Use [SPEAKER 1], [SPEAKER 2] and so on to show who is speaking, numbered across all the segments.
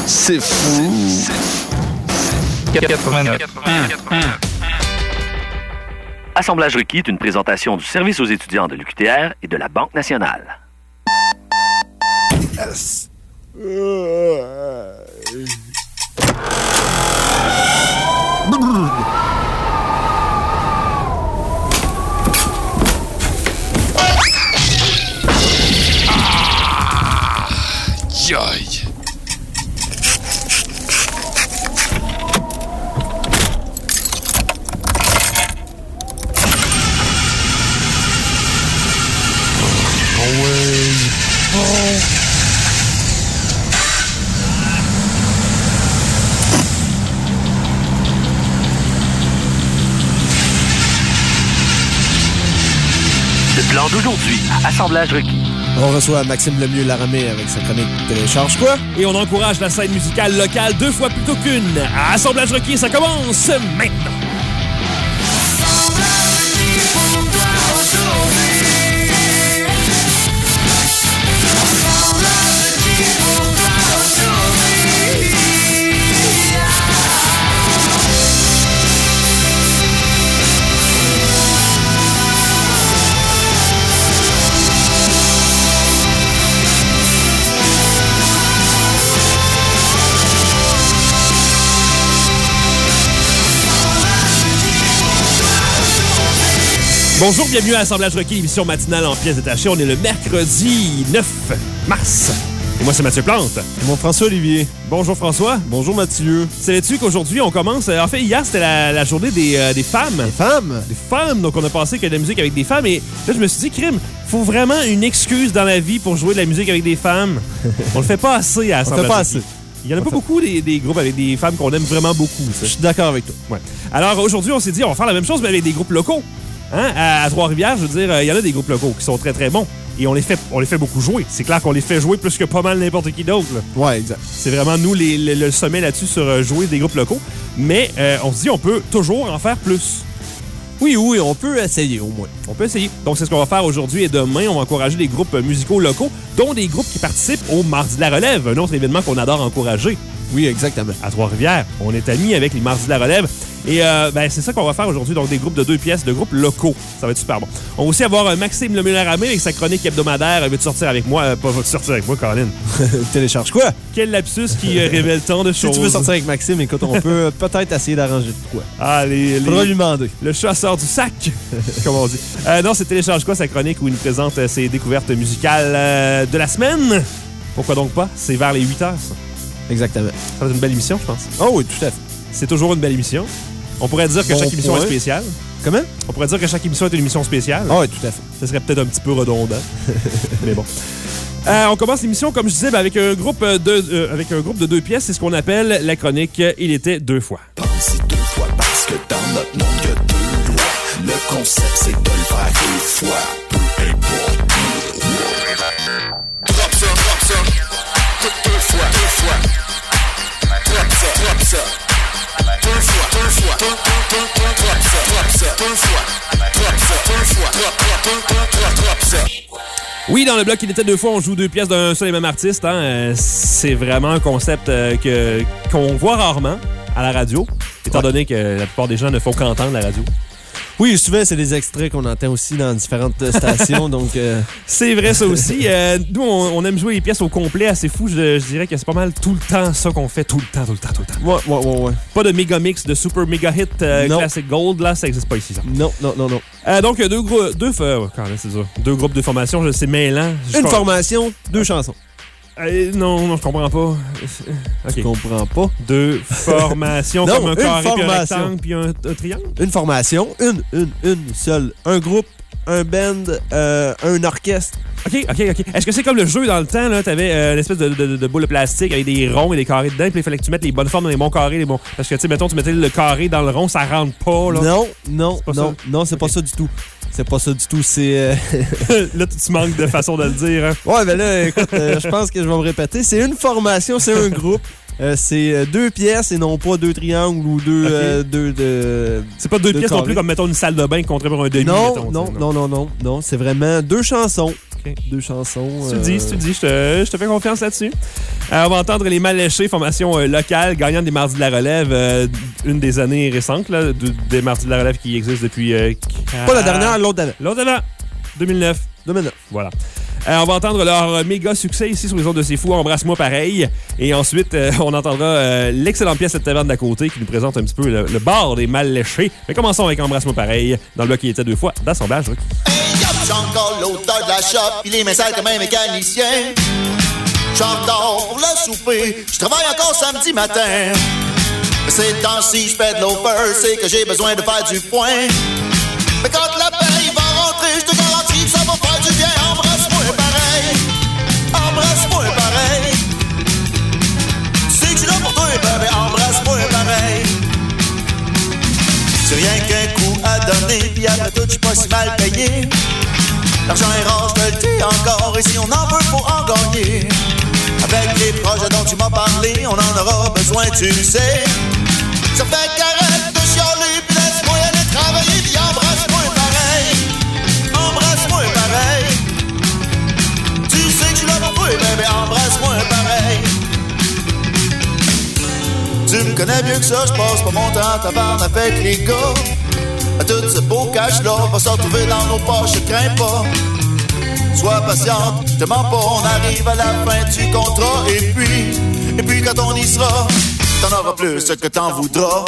[SPEAKER 1] C'est fou.
[SPEAKER 2] 89.
[SPEAKER 3] Assemblage requis est une présentation du service aux étudiants de l'UQTR et de la Banque nationale.
[SPEAKER 1] Yes. Aïe.
[SPEAKER 3] Le plan d'aujourd'hui, assemblage requis.
[SPEAKER 1] On reçoit Maxime Lemieux-Laramé avec sa chronique Télécharge quoi?
[SPEAKER 4] Et on encourage la scène musicale locale 2 fois plutôt qu'une. Assemblage requis, ça commence maintenant. Bonjour, bienvenue à Assemblage requis, émission matinale en pièces détachées. On est le mercredi 9 mars. Et moi, c'est Mathieu Plante.
[SPEAKER 1] Mon François-Olivier.
[SPEAKER 4] Bonjour François.
[SPEAKER 1] Bonjour Mathieu.
[SPEAKER 4] Savais-tu qu'aujourd'hui, on commence... En fait, hier, c'était la journée des femmes.
[SPEAKER 1] Les femmes?
[SPEAKER 4] Des femmes. Donc, on a pensé qu'il y a de la musique avec des femmes. Et là, je me suis dit, crime, faut vraiment une excuse dans la vie pour jouer de la musique avec des femmes. On le fait pas assez à Assemblage.
[SPEAKER 1] On fait pas assez.
[SPEAKER 4] Il y en a pas beaucoup des groupes avec des femmes qu'on aime vraiment beaucoup. Ça.
[SPEAKER 1] Je suis d'accord avec toi.
[SPEAKER 4] Ouais. Alors, aujourd'hui, on s'est dit, on va faire la même chose, mais avec des groupes locaux. Hein? À Trois-Rivières, je veux dire, il y en a des groupes locaux qui sont très, très bons. Et on les fait beaucoup jouer. C'est clair qu'on les fait jouer plus que pas mal n'importe qui d'autre. Là.
[SPEAKER 1] Ouais, exact.
[SPEAKER 4] C'est vraiment, nous, le sommet là-dessus sur jouer des groupes locaux. Mais on se dit, on peut toujours en faire plus.
[SPEAKER 1] Oui, on peut essayer au moins.
[SPEAKER 4] On peut essayer. Donc, c'est ce qu'on va faire aujourd'hui et demain. On va encourager des groupes musicaux locaux, dont des groupes qui participent au Mardi de la Relève, un autre événement qu'on adore encourager.
[SPEAKER 1] Oui, exactement.
[SPEAKER 4] À Trois-Rivières, on est amis avec les Mardis de la Relève. Et c'est ça qu'on va faire aujourd'hui, donc des groupes de 2 pièces, de groupes locaux. Ça va être super bon. On va aussi avoir Maxime Lemieux-Laramé avec sa chronique hebdomadaire. Veux-tu sortir avec moi? Pas veux-tu sortir avec moi, Colin?
[SPEAKER 1] Télécharge quoi?
[SPEAKER 4] Quel lapsus qui révèle tant de choses.
[SPEAKER 1] Si tu veux sortir avec Maxime, écoute, on peut peut-être essayer d'arranger de quoi.
[SPEAKER 4] Ah,
[SPEAKER 1] faudra lui demander.
[SPEAKER 4] Le chasseur du sac, comme on dit. Non, c'est Télécharge quoi, sa chronique où il nous présente ses découvertes musicales de la semaine. Pourquoi donc pas? C'est vers les 8 heures, ça.
[SPEAKER 1] Exactement.
[SPEAKER 4] Ça va être une belle émission, je pense.
[SPEAKER 1] Oh oui, tout à fait.
[SPEAKER 4] C'est toujours une belle émission. On pourrait dire que chaque émission est spéciale.
[SPEAKER 1] Comment?
[SPEAKER 4] On pourrait dire que chaque émission est une émission spéciale.
[SPEAKER 1] Oh oui, tout à fait.
[SPEAKER 4] Ça serait peut-être un petit peu redondant. Mais bon. On commence l'émission, comme je disais, avec un groupe de 2 pièces. C'est ce qu'on appelle la chronique « Il était 2 fois ».
[SPEAKER 5] Pensez 2 fois parce que dans notre monde, il y a 2 lois. Le concept, c'est de le faire 2 fois. Peu importe. Drop ça. 2 fois. Drop ça. 2 fois. Drop ça. 2 fois. Drop ça.
[SPEAKER 4] Oui, dans le bloc Il était 2 fois, on joue 2 pièces d'un seul et même artiste. Hein. C'est vraiment un concept qu'on voit rarement à la radio, étant donné que la plupart des gens ne font qu'entendre la radio.
[SPEAKER 1] Oui, souvent, c'est des extraits qu'on entend aussi dans différentes stations, donc...
[SPEAKER 4] C'est vrai, ça aussi. Nous, on aime jouer les pièces au complet, assez fou. Je dirais que c'est pas mal tout le temps ça qu'on fait, tout le temps.
[SPEAKER 1] Ouais.
[SPEAKER 4] Pas de méga mix, de super méga hit classic gold, là, ça n'existe pas ici, ça.
[SPEAKER 1] Non.
[SPEAKER 4] Donc, deux groupes de formation, c'est mêlant.
[SPEAKER 1] Une formation, 2 chansons.
[SPEAKER 4] Non, je comprends pas.
[SPEAKER 1] Okay. Tu comprends pas?
[SPEAKER 4] 2 formations,
[SPEAKER 1] non,
[SPEAKER 4] comme un carré, puis un
[SPEAKER 1] formation.
[SPEAKER 4] rectangle, puis un triangle?
[SPEAKER 1] Une formation, une seule. Un groupe, un band, un orchestre.
[SPEAKER 4] OK. Est-ce que c'est comme le jeu dans le temps, là? T'avais une espèce de boule de plastique avec des ronds et des carrés dedans, puis il fallait que tu mettes les bonnes formes dans les bons carrés, les bons. Parce que, tu sais, mettons, tu mettais le carré dans le rond, ça rentre pas, là.
[SPEAKER 1] Non, c'est pas ça du tout. C'est pas ça du tout, c'est...
[SPEAKER 4] Là, tu manques de façon de le dire, hein?
[SPEAKER 1] Ouais, ben là, écoute, je pense que je vais me répéter. C'est une formation, c'est un groupe. C'est 2 pièces et non pas 2 triangles ou 2...
[SPEAKER 4] Okay. C'est pas 2 pièces non plus comme, mettons, une salle de bain contre un demi.
[SPEAKER 1] Non. C'est vraiment 2 chansons.
[SPEAKER 4] OK.
[SPEAKER 1] 2 chansons.
[SPEAKER 4] Si tu le dis, je te fais confiance là-dessus. On va entendre les Mal Léchés, formation locale, gagnante des Mardis de la Relève, une des années récentes, là, des Mardis de la Relève qui existent depuis...
[SPEAKER 1] Pas la dernière, l'autre d'avant.
[SPEAKER 4] L'autre d'avant, 2009. Voilà. On va entendre leur méga succès ici sur les ondes de C'est Fou, Embrasse-moi pareil. Et ensuite, on entendra l'excellente pièce de Taverne d'à côté qui nous présente un petit peu le bar des Mal Léchés. Mais commençons avec Embrasse-moi pareil, dans le bloc qui était 2 fois d'assemblage.
[SPEAKER 2] Hey, yop, j'ai encore l'auteur de la shop, il est mécène comme un mécanicien. J'endors pour le souper, je travaille encore samedi matin. Mais ces temps-ci, je fais de l'over, c'est que j'ai besoin de faire du point. Mais quand la paye va rentrer, je te garantis que ça va faire du bien. Embrasse-moi pareil, embrasse-moi pareil. Tu sais que je suis là pour toi, bébé, embrasse-moi pareil. C'est rien qu'un coup à donner, puis après tout, je suis pas si mal payé. L'argent est rare, je te le dis encore, et si on en veut, faut en gagner. Avec les projets dont tu m'as parlé, on en aura besoin, tu le sais. Ça fait qu'arrête de chialer, puis laisse-moi aller travailler, puis embrasse-moi pareil. Embrasse-moi pareil. Tu sais que je suis là pour toi, bébé, embrasse-moi pareil. Tu me connais mieux que ça, je passe pas mon temps à tabarne avec les gars. À tout ce beau cash-là, va se retrouver dans nos poches, je crains pas. Sois patiente, je te mens pas, on arrive à la fin du contrat. Et puis quand on y sera, t'en auras plus que t'en voudras.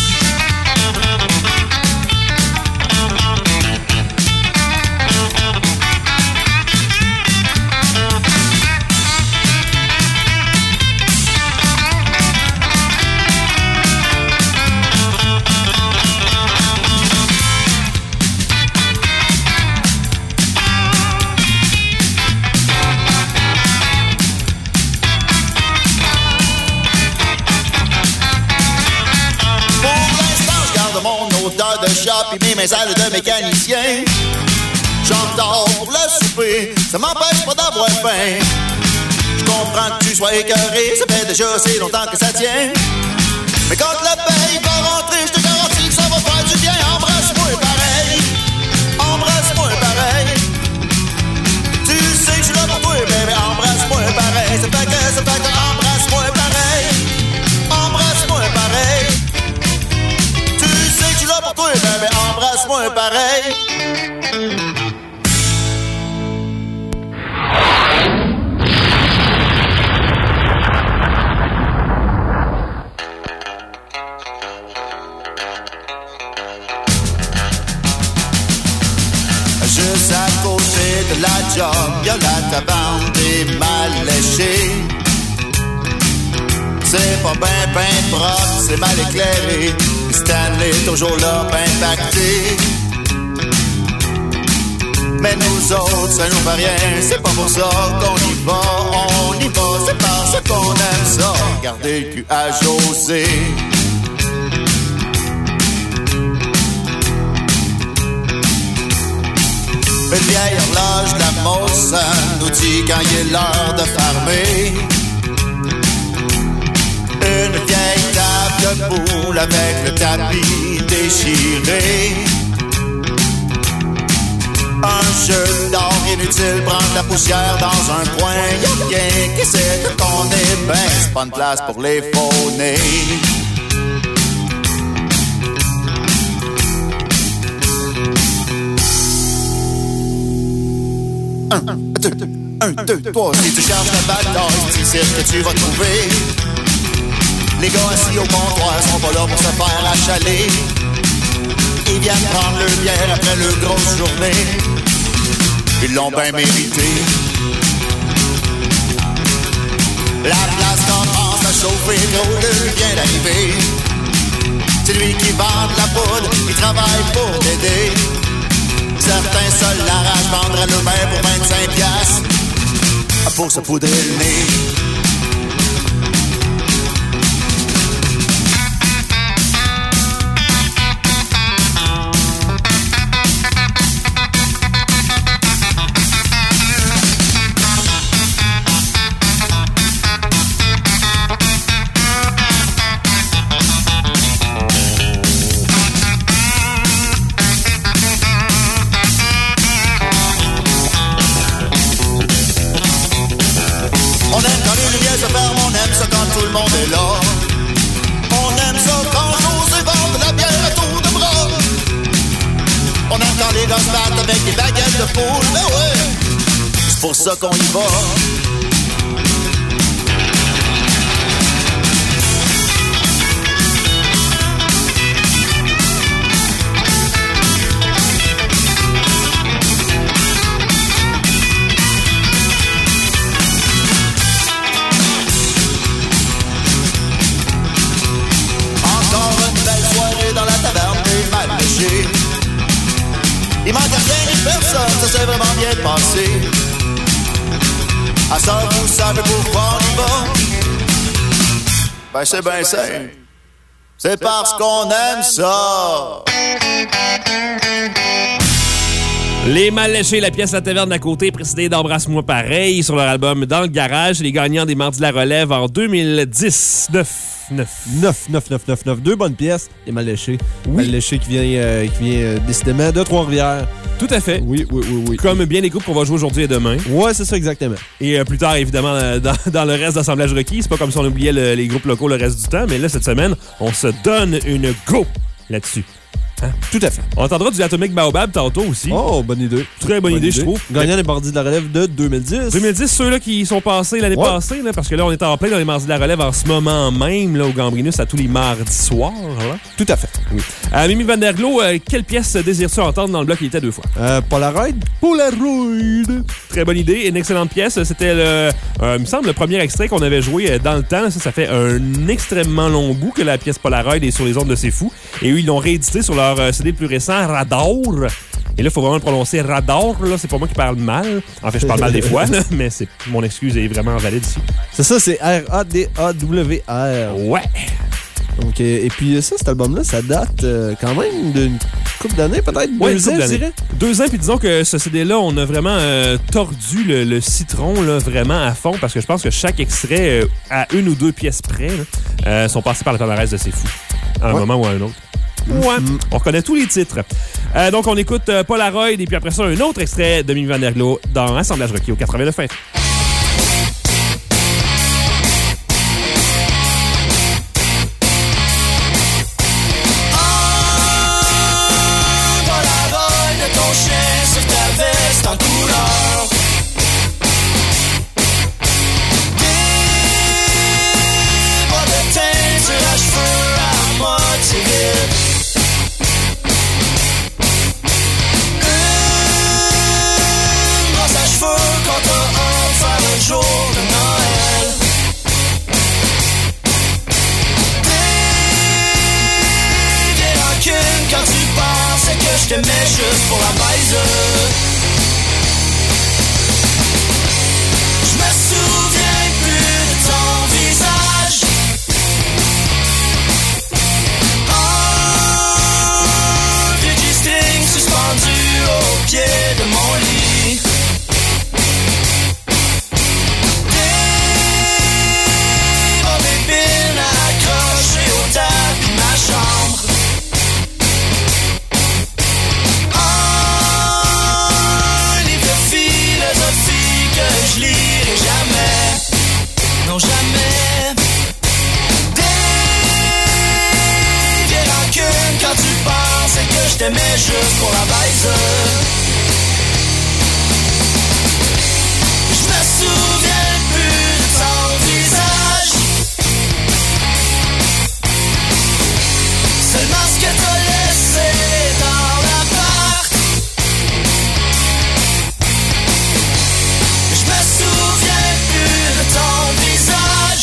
[SPEAKER 2] De shop et mes ailes de mécanicien. J'endors pour le souper, ça m'empêche pas d'avoir faim. Je comprends que tu sois écœuré, ça fait déjà assez longtemps que ça tient. Mais quand la paye va rentrer, je te garantis que ça va faire du bien. Embrasse-moi pareil, embrasse-moi pareil. Tu sais que je suis là pour toi, bébé, embrasse-moi pareil. Ça fait que embrasse-moi pareil, embrasse-moi pareil. Pour toi, bébé, embrasse-moi pareil. Juste à côté de la job, y'a la taverne des Mal Léchés. C'est pas ben propre, c'est mal éclairé. Stanley toujours là, ben pacté. Mais nous autres, ça nous fait rien. C'est pas pour ça qu'on y va, on y va. C'est parce qu'on aime ça, garder le cul à José. Une vieille horloge de la Mossa nous dit quand il est l'heure de fermer. Une vieille table de boule avec le tapis déchiré. Un jeu d'or inutile, prendre la poussière dans un coin. Y'a rien qui sait que qu'on est ben, c'est pas une place pour les faux nez. Un, deux, trois. Si tu cherches la bataille, c'est ici que tu vas trouver. Les gars assis au comptoir sont pas là pour se faire achaler. Ils viennent prendre leur bière après leur grosse journée. Ils l'ont bien mérité. La place commence à chauffer, gros, l'heure vient d'arriver. C'est lui qui vend de la poudre, il travaille pour t'aider. Certains seuls l'arrachent, vendraient le main pour 25 piastres. Pour se poudrer le nez. monde est là. On aime ça quand j'ose vendre de la bière à tour de bras. On aime quand les gars se battent avec des baguettes de poule. Ben ouais, c'est pour ça qu'on y va. Il manque rien ni personne, ça s'est vraiment bien passé. À ça, vous savez pourquoi on y va? Ben c'est bien simple. C'est parce qu'on aime ça.
[SPEAKER 4] Les Mal Léchés, la pièce La Taverne d'à côté, précédée d'Embrasse-moi pareil sur leur album Dans le Garage. Les gagnants des Mardis de la Relève en 2010.
[SPEAKER 1] 9. Deux bonnes pièces. Les Mal Léchés.
[SPEAKER 4] Oui.
[SPEAKER 1] Mal Léchés qui vient décidément de Trois-Rivières.
[SPEAKER 4] Tout à fait.
[SPEAKER 1] Oui.
[SPEAKER 4] Comme bien les groupes qu'on va jouer aujourd'hui et demain.
[SPEAKER 1] Ouais, c'est ça exactement.
[SPEAKER 4] Et plus tard, évidemment, dans le reste d'Assemblage requis. C'est pas comme si on oubliait les groupes locaux le reste du temps, mais là, cette semaine, on se donne une go là-dessus. Hein?
[SPEAKER 1] Tout à fait.
[SPEAKER 4] On entendra du Atomic Baobab tantôt aussi.
[SPEAKER 1] Oh, bonne idée.
[SPEAKER 4] Très bonne idée, je trouve.
[SPEAKER 1] Gagnant des Mardis de la Relève de 2010.
[SPEAKER 4] 2010, ceux-là qui sont passés l'année passée, là, parce que là, on est en plein dans les Mardis de la Relève en ce moment même, là, au Gambrinus, à tous les mardis soirs. Là.
[SPEAKER 1] Tout à fait.
[SPEAKER 4] Oui. Mimi Van Der Glo, quelle pièce désires-tu entendre dans le bloc qui était deux fois?
[SPEAKER 1] Polaroid.
[SPEAKER 4] Très bonne idée. Une excellente pièce. C'était, il me semble, le premier extrait qu'on avait joué dans le temps. Ça fait un extrêmement long bout que la pièce Polaroid est sur les ondes de C'est Fou. Et eux, ils l'ont réédité sur leur CD le plus récent, Radar. Et là, il faut vraiment le prononcer Radar. Là, c'est pas moi qui parle mal. En fait, je parle mal des fois, là, mais mon excuse est vraiment valide ici.
[SPEAKER 1] C'est ça, c'est R-A-D-A-W-R.
[SPEAKER 4] Ouais.
[SPEAKER 1] Donc, et puis ça, cet album-là, ça date quand même d'une couple d'années, peut-être 2 ans, je dirais.
[SPEAKER 4] 2 ans, puis disons que ce CD-là, on a vraiment tordu le citron là, vraiment à fond, parce que je pense que chaque extrait, à 1 ou 2 pièces près, là, sont passés par le palmarès de C'est Fou, à un moment ou à un autre. Ouais, on reconnaît tous les titres. Donc, on écoute Polaroid, et puis après ça, un autre extrait de Mimi Van Der Glo dans Assemblage requis au 89 FM.
[SPEAKER 6] Je te mets juste pour la baise. Je me souviens plus de ton visage. Un vieux G-string suspendu au pied de mon lit. Des mauvais pins accrochés au tapis de ma chambre. Je lirai jamais, non jamais. Des vieilles rancunes quand tu pensais que je t'aimais juste pour la baise. Je me souviens plus de ton visage. Seulement ce que t'as laissé dans l'appart. Je me souviens plus de ton visage.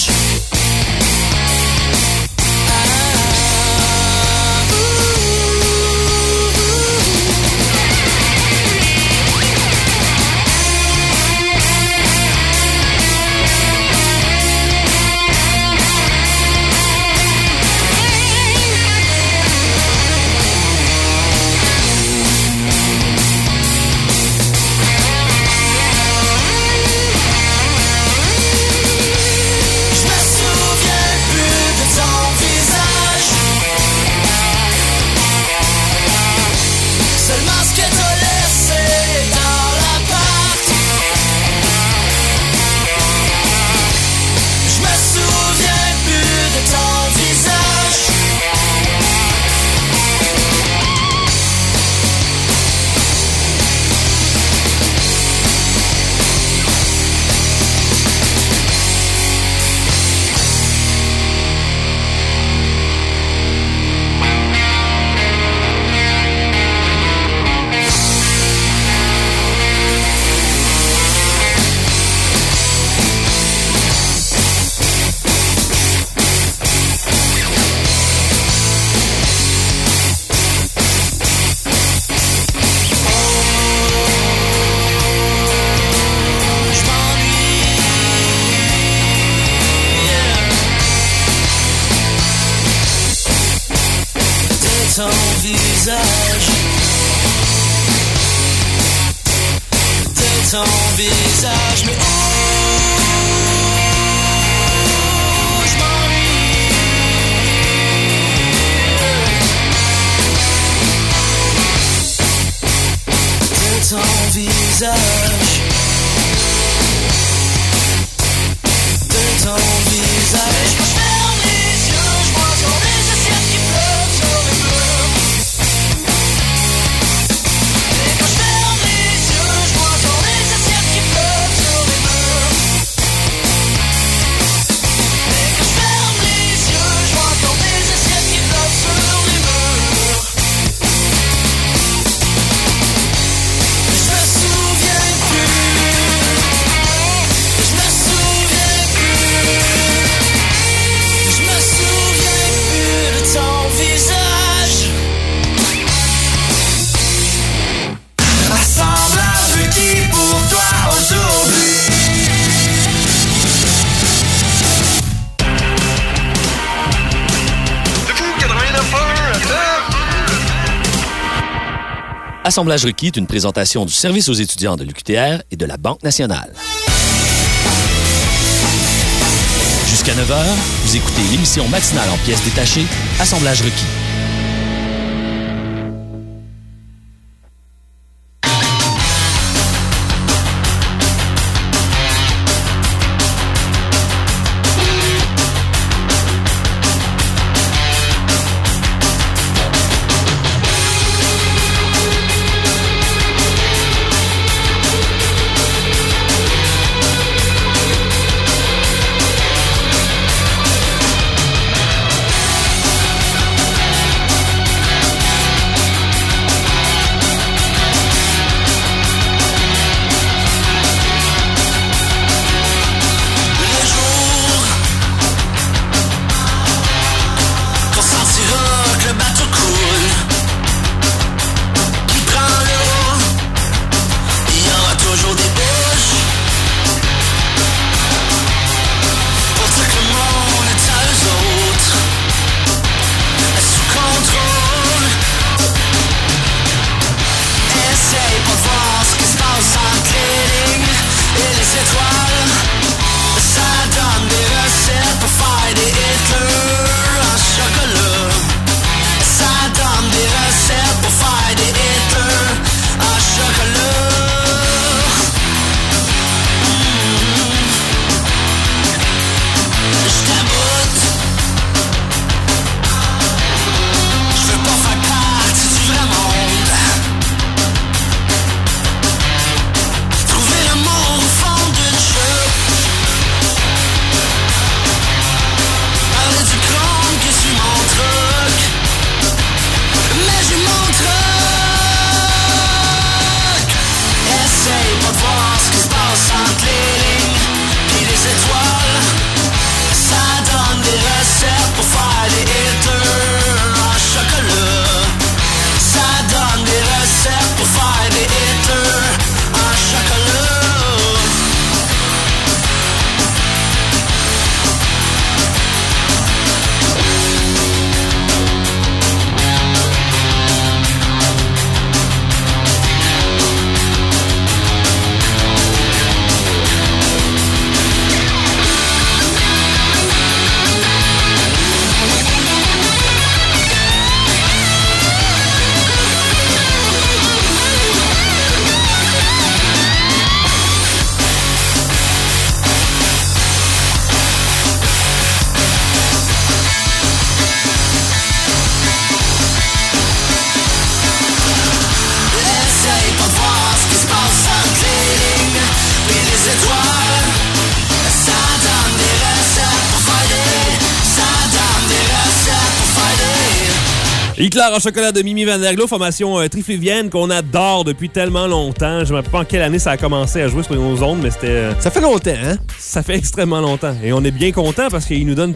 [SPEAKER 6] visage, de ton visage, mais je m'ennuie de ton visage, de ton visage. Je ferme les yeux, je vois sur les assiettes qui pleurent sur les murs. Et quand je ferme les yeux, je vois sur les assiettes qui pleurent sur les murs. Et quand je ferme les yeux, je vois sur les assiettes qui pleurent sur les murs. Je me souviens plus. Je me souviens plus. Je me souviens plus de ton visage. Assemblage requis pour toi aujourd'hui.
[SPEAKER 3] Assemblage requis est une présentation du service aux étudiants de l'UQTR et de la Banque nationale. Jusqu'à 9h, vous écoutez l'émission matinale en pièces détachées, Assemblage requis.
[SPEAKER 4] Éclair en chocolat de Mimi Van Der Glo, formation trifluvienne qu'on adore depuis tellement longtemps. Je ne me rappelle pas en quelle année ça a commencé à jouer sur nos ondes, mais c'était...
[SPEAKER 1] Ça fait longtemps, hein?
[SPEAKER 4] Ça fait extrêmement longtemps. Et on est bien content parce qu'il nous donne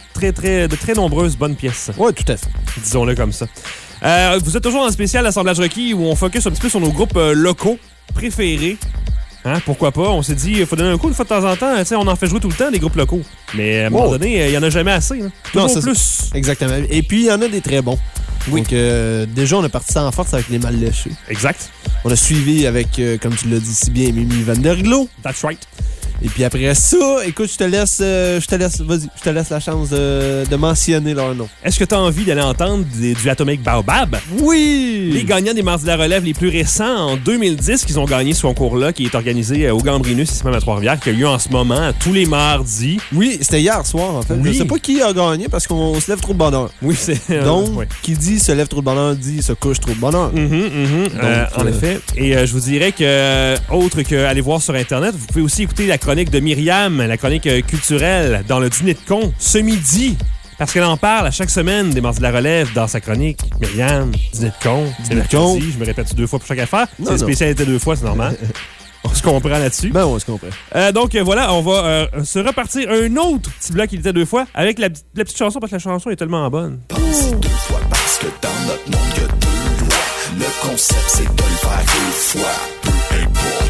[SPEAKER 4] de très nombreuses bonnes pièces.
[SPEAKER 1] Oui, tout à fait.
[SPEAKER 4] Disons-le comme ça. Vous êtes toujours en spécial Assemblage requis où on focus un petit peu sur nos groupes locaux préférés. Hein, pourquoi pas? On s'est dit, il faut donner un coup une fois de temps en temps. On en fait jouer tout le temps, des groupes locaux. Mais à un moment donné, il n'y en a jamais assez. Hein. Toujours
[SPEAKER 1] non,
[SPEAKER 4] plus.
[SPEAKER 1] Exactement. Et puis, il y en a des très bons.
[SPEAKER 4] Oui.
[SPEAKER 1] Donc, déjà, on a parti ça en force avec les mal léchés.
[SPEAKER 4] Exact.
[SPEAKER 1] On a suivi avec, comme tu l'as dit si bien, Mimi Van Der Glo.
[SPEAKER 4] That's right.
[SPEAKER 1] Et puis après ça, écoute, je te laisse la chance de mentionner leur nom.
[SPEAKER 4] Est-ce que tu as envie d'aller entendre du Atomic Baobab?
[SPEAKER 1] Oui!
[SPEAKER 4] Les gagnants des Mardis de la Relève les plus récents, en 2010, qu'ils ont gagné ce concours-là, qui est organisé au Gambrinus, ici même à Trois-Rivières, qui a lieu en ce moment, tous les mardis.
[SPEAKER 1] Oui, c'était hier soir, en fait.
[SPEAKER 4] Oui.
[SPEAKER 1] Je sais pas qui a gagné parce qu'on se lève trop de bonheur.
[SPEAKER 4] Oui, c'est...
[SPEAKER 1] Donc,
[SPEAKER 4] ouais.
[SPEAKER 1] qui dit se lève trop de bonheur, dit se couche trop de bonheur.
[SPEAKER 4] En effet. Et je vous dirais que, autre qu'aller voir sur Internet, vous pouvez aussi écouter la chronique de Myriam, la chronique culturelle, dans le dîner de con, ce midi. Parce qu'elle en parle à chaque semaine des Mardis de la Relève dans sa chronique. Myriam, dîner de con, c'est mercredi. Je me répète 2 fois pour chaque affaire.
[SPEAKER 1] Non,
[SPEAKER 4] C'est spécialité 2 fois, c'est normal. On se comprend là-dessus.
[SPEAKER 1] Ben, on se comprend.
[SPEAKER 4] Donc voilà, on va se repartir un autre petit bloc qui était 2 fois avec la petite chanson parce que la chanson est tellement bonne.
[SPEAKER 5] Pensez 2 fois parce que dans notre monde, il y a 2 lois. Le concept, c'est de le faire 2 fois. Peu importe.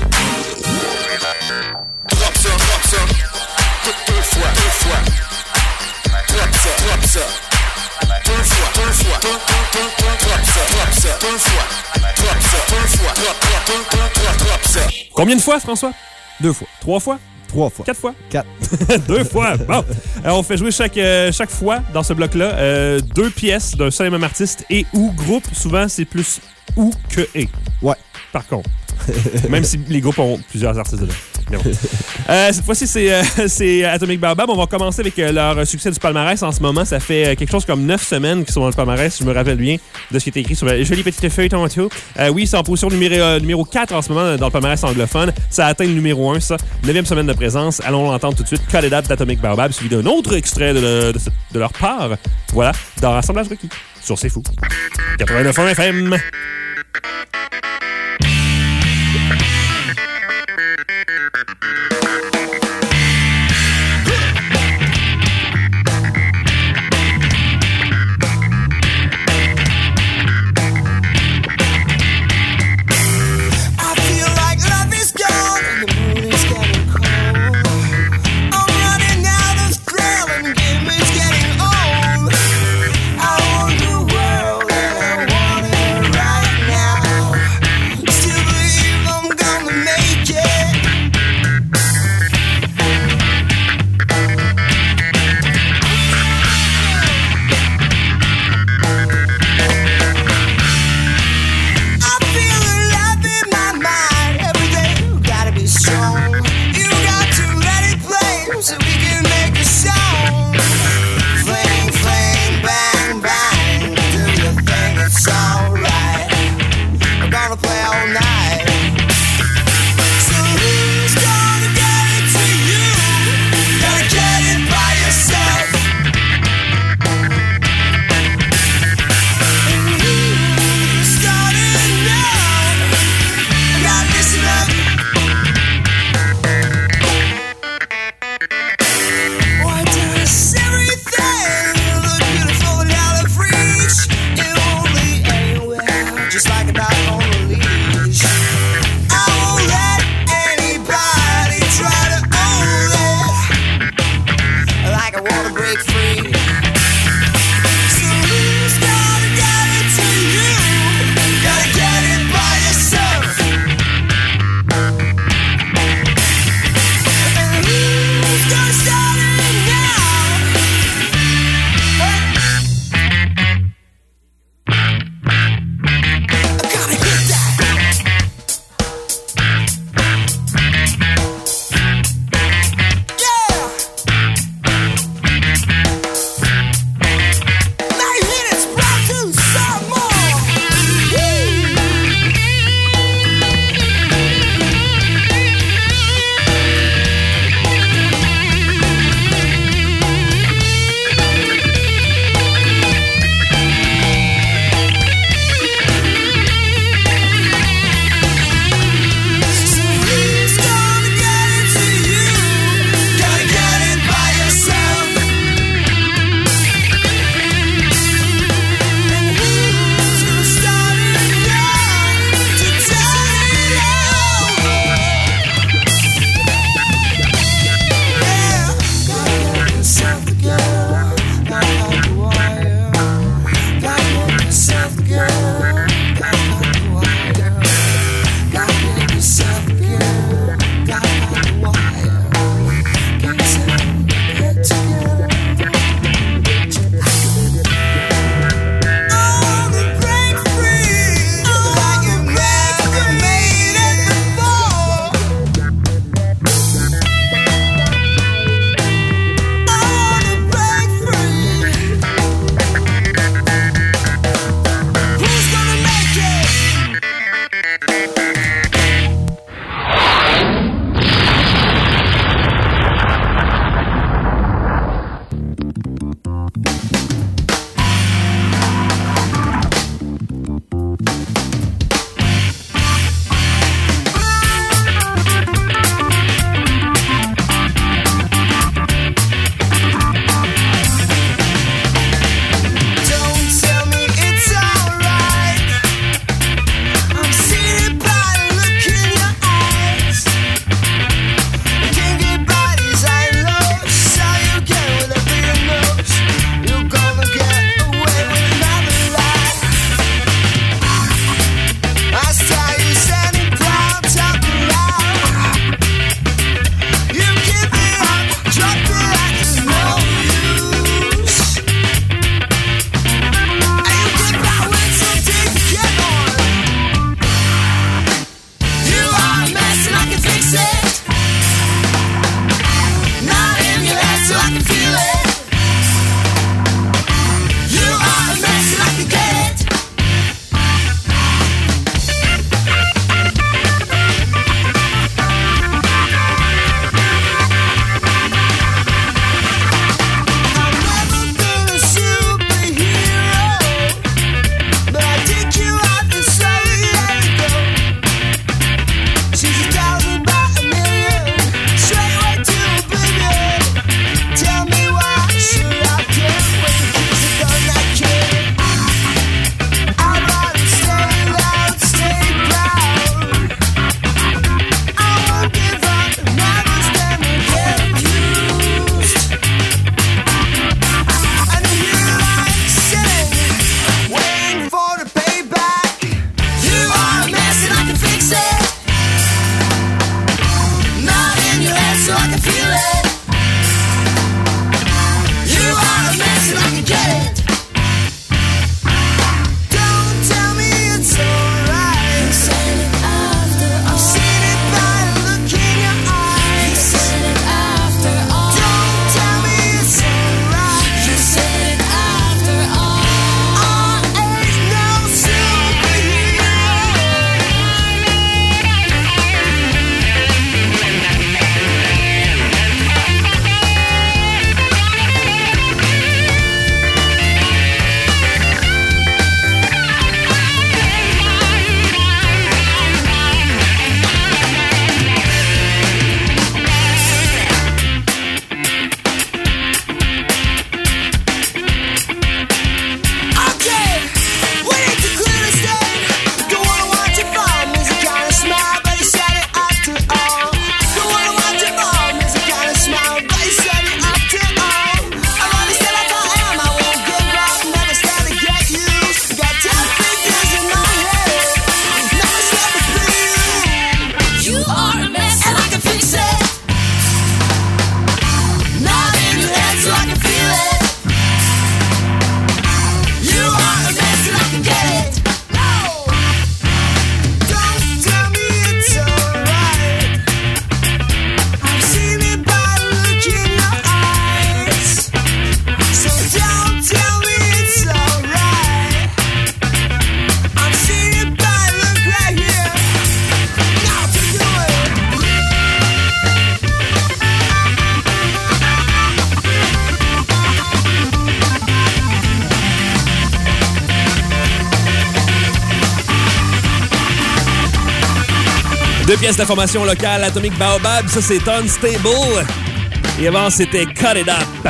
[SPEAKER 2] Drop ça, 2 fois. Drop ça. 2 fois. Drop ça. 2 fois. Drop ça.
[SPEAKER 4] Combien de fois, François?
[SPEAKER 1] 2 fois.
[SPEAKER 4] 3 fois?
[SPEAKER 1] 3 fois.
[SPEAKER 4] 4 fois?
[SPEAKER 1] 4.
[SPEAKER 4] 2 fois. Bon. On fait jouer chaque fois dans ce bloc-là 2 pièces d'un seul et même artiste et ou groupe. Souvent, c'est plus ou que et.
[SPEAKER 1] Ouais.
[SPEAKER 4] Par contre. Même si les groupes ont plusieurs artistes dedans. Mais bon. Cette fois-ci, c'est Atomic Baobab. On va commencer avec leur succès du palmarès en ce moment. Ça fait quelque chose comme 9 semaines qu'ils sont dans le palmarès, si je me rappelle bien de ce qui est écrit sur la jolie petite feuille tantôt. Oui, c'est en position numéro 4 en ce moment dans le palmarès anglophone. Ça a atteint le numéro 1, ça. 9e semaine de présence. Allons l'entendre tout de suite. Call It Up d'Atomic Baobab, suivi d'un autre extrait de leur part. Voilà, dans Rassemblage requis. Sur C'est Fou. 89.1 FM. Deux pièces de formation locale, Atomic Baobab, ça c'est Unstable. Et avant, c'était Cut It Up.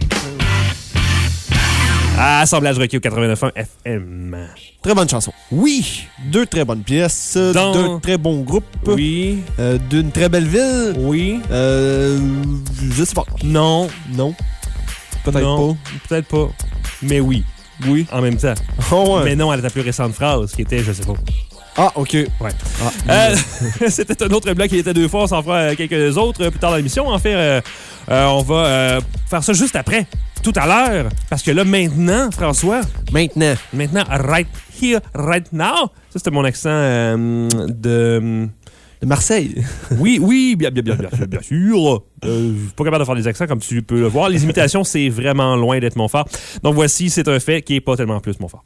[SPEAKER 4] Assemblage Rocky au 89.1 FM.
[SPEAKER 1] Très bonne chanson.
[SPEAKER 4] Oui.
[SPEAKER 1] 2 très bonnes pièces,
[SPEAKER 4] Dans-
[SPEAKER 1] 2 très bons groupes,
[SPEAKER 4] Oui.
[SPEAKER 1] d'une très belle ville.
[SPEAKER 4] Oui.
[SPEAKER 1] Je sais pas.
[SPEAKER 4] Non.
[SPEAKER 1] Non. Peut-être
[SPEAKER 4] Non. Peut-être pas. Mais oui.
[SPEAKER 1] Oui.
[SPEAKER 4] En même temps.
[SPEAKER 1] Oh, ouais.
[SPEAKER 4] Mais non à ta plus récente phrase, qui était, je sais pas.
[SPEAKER 1] Ah, OK.
[SPEAKER 4] Ouais. C'était un autre bloc qui était 2 fois. On s'en fera quelques autres plus tard dans l'émission. En fait, on va faire ça juste après. Tout à l'heure. Parce que là, maintenant, François,
[SPEAKER 1] Maintenant.
[SPEAKER 4] right here, right now. Ça, c'était mon accent de...
[SPEAKER 1] De Marseille.
[SPEAKER 4] Oui, bien sûr. Je suis pas capable de faire des accents comme tu peux le voir. Les imitations, c'est vraiment loin d'être mon fort. Donc voici, c'est un fait qui est pas tellement plus mon fort.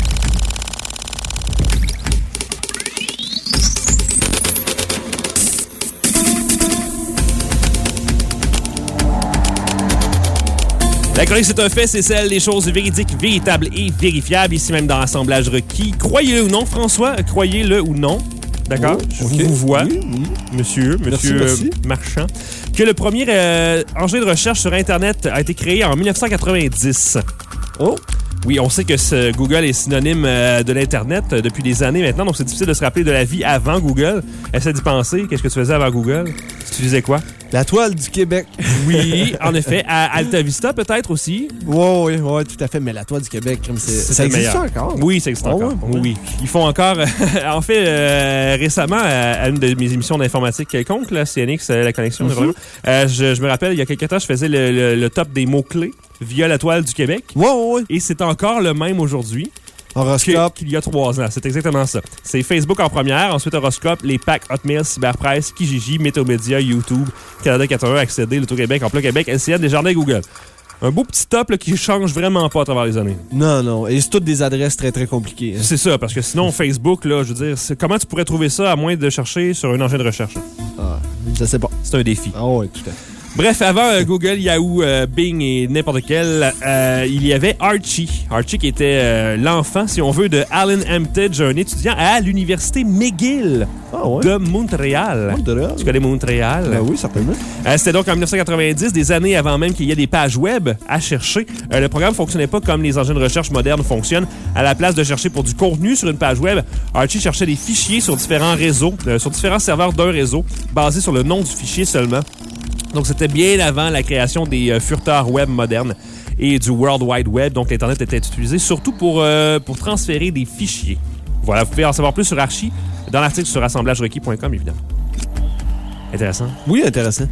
[SPEAKER 4] La chronique, c'est un fait, c'est celle des choses véridiques, véritables et vérifiables, ici même dans l'assemblage requis. Croyez-le ou non, François, croyez-le ou non. D'accord?
[SPEAKER 1] Oh,
[SPEAKER 4] Je
[SPEAKER 1] ok.
[SPEAKER 4] vous vois,
[SPEAKER 1] Oui, oui.
[SPEAKER 4] monsieur
[SPEAKER 1] Merci.
[SPEAKER 4] Marchand, que le premier engin de recherche sur Internet a été créé en 1990.
[SPEAKER 1] Oh.
[SPEAKER 4] Oui, on sait que Google est synonyme de l'Internet depuis des années maintenant, donc c'est difficile de se rappeler de la vie avant Google. Essaie d'y penser. Qu'est-ce que tu faisais avant Google? Tu utilisais quoi?
[SPEAKER 1] La toile du Québec.
[SPEAKER 4] Oui, en effet. À Alta Vista, peut-être aussi.
[SPEAKER 1] Oui, tout à fait. Mais la toile du Québec, ça
[SPEAKER 4] le
[SPEAKER 1] existe
[SPEAKER 4] meilleur.
[SPEAKER 1] encore?
[SPEAKER 4] Oui, ça existe
[SPEAKER 1] Ah
[SPEAKER 4] encore.
[SPEAKER 1] ouais,
[SPEAKER 4] Oui. Ils font encore... en fait, récemment, à une de mes émissions d'informatique quelconque, là, CNX, la connexion, vraiment, je me rappelle, il y a quelques temps, je faisais le top des mots-clés via la toile du Québec.
[SPEAKER 1] Oui.
[SPEAKER 4] Et c'est encore le même aujourd'hui
[SPEAKER 1] Horoscope.
[SPEAKER 4] qu'il y a 3 ans. C'est exactement ça. C'est Facebook en première, ensuite Horoscope, les packs Hotmail, Cyberpresse, Kijiji, Météo-Média, YouTube, Canada 41, Accéder, l'Auto-Québec, Emploi Québec, LCN, Desjardins, Google. Un beau petit top là, qui change vraiment pas à travers les années.
[SPEAKER 1] Non. Et c'est toutes des adresses très, très compliquées. Hein.
[SPEAKER 4] C'est ça, parce que sinon, Facebook, là, je veux dire, comment tu pourrais trouver ça à moins de chercher sur un engin de recherche?
[SPEAKER 1] Ah, je sais pas.
[SPEAKER 4] C'est un défi.
[SPEAKER 1] Ah oui, tout à fait.
[SPEAKER 4] Bref, avant Google, Yahoo, Bing et n'importe quel, il y avait Archie. Archie qui était l'enfant, si on veut, de Alan Armitage, un étudiant à l'université McGill de Montréal. Tu connais Montréal?
[SPEAKER 1] Ben oui, certainement.
[SPEAKER 4] C'était donc en 1990, des années avant même qu'il y ait des pages web à chercher. Le programme ne fonctionnait pas comme les engins de recherche modernes fonctionnent. À la place de chercher pour du contenu sur une page web, Archie cherchait des fichiers sur différents réseaux, sur différents serveurs d'un réseau, basés sur le nom du fichier seulement. Donc, c'était bien avant la création des furteurs web modernes et du World Wide Web. Donc, l'Internet était utilisé surtout pour transférer des fichiers. Voilà, vous pouvez en savoir plus sur Archie dans l'article sur assemblagerequis.com, évidemment. Intéressant.
[SPEAKER 1] Oui, intéressant.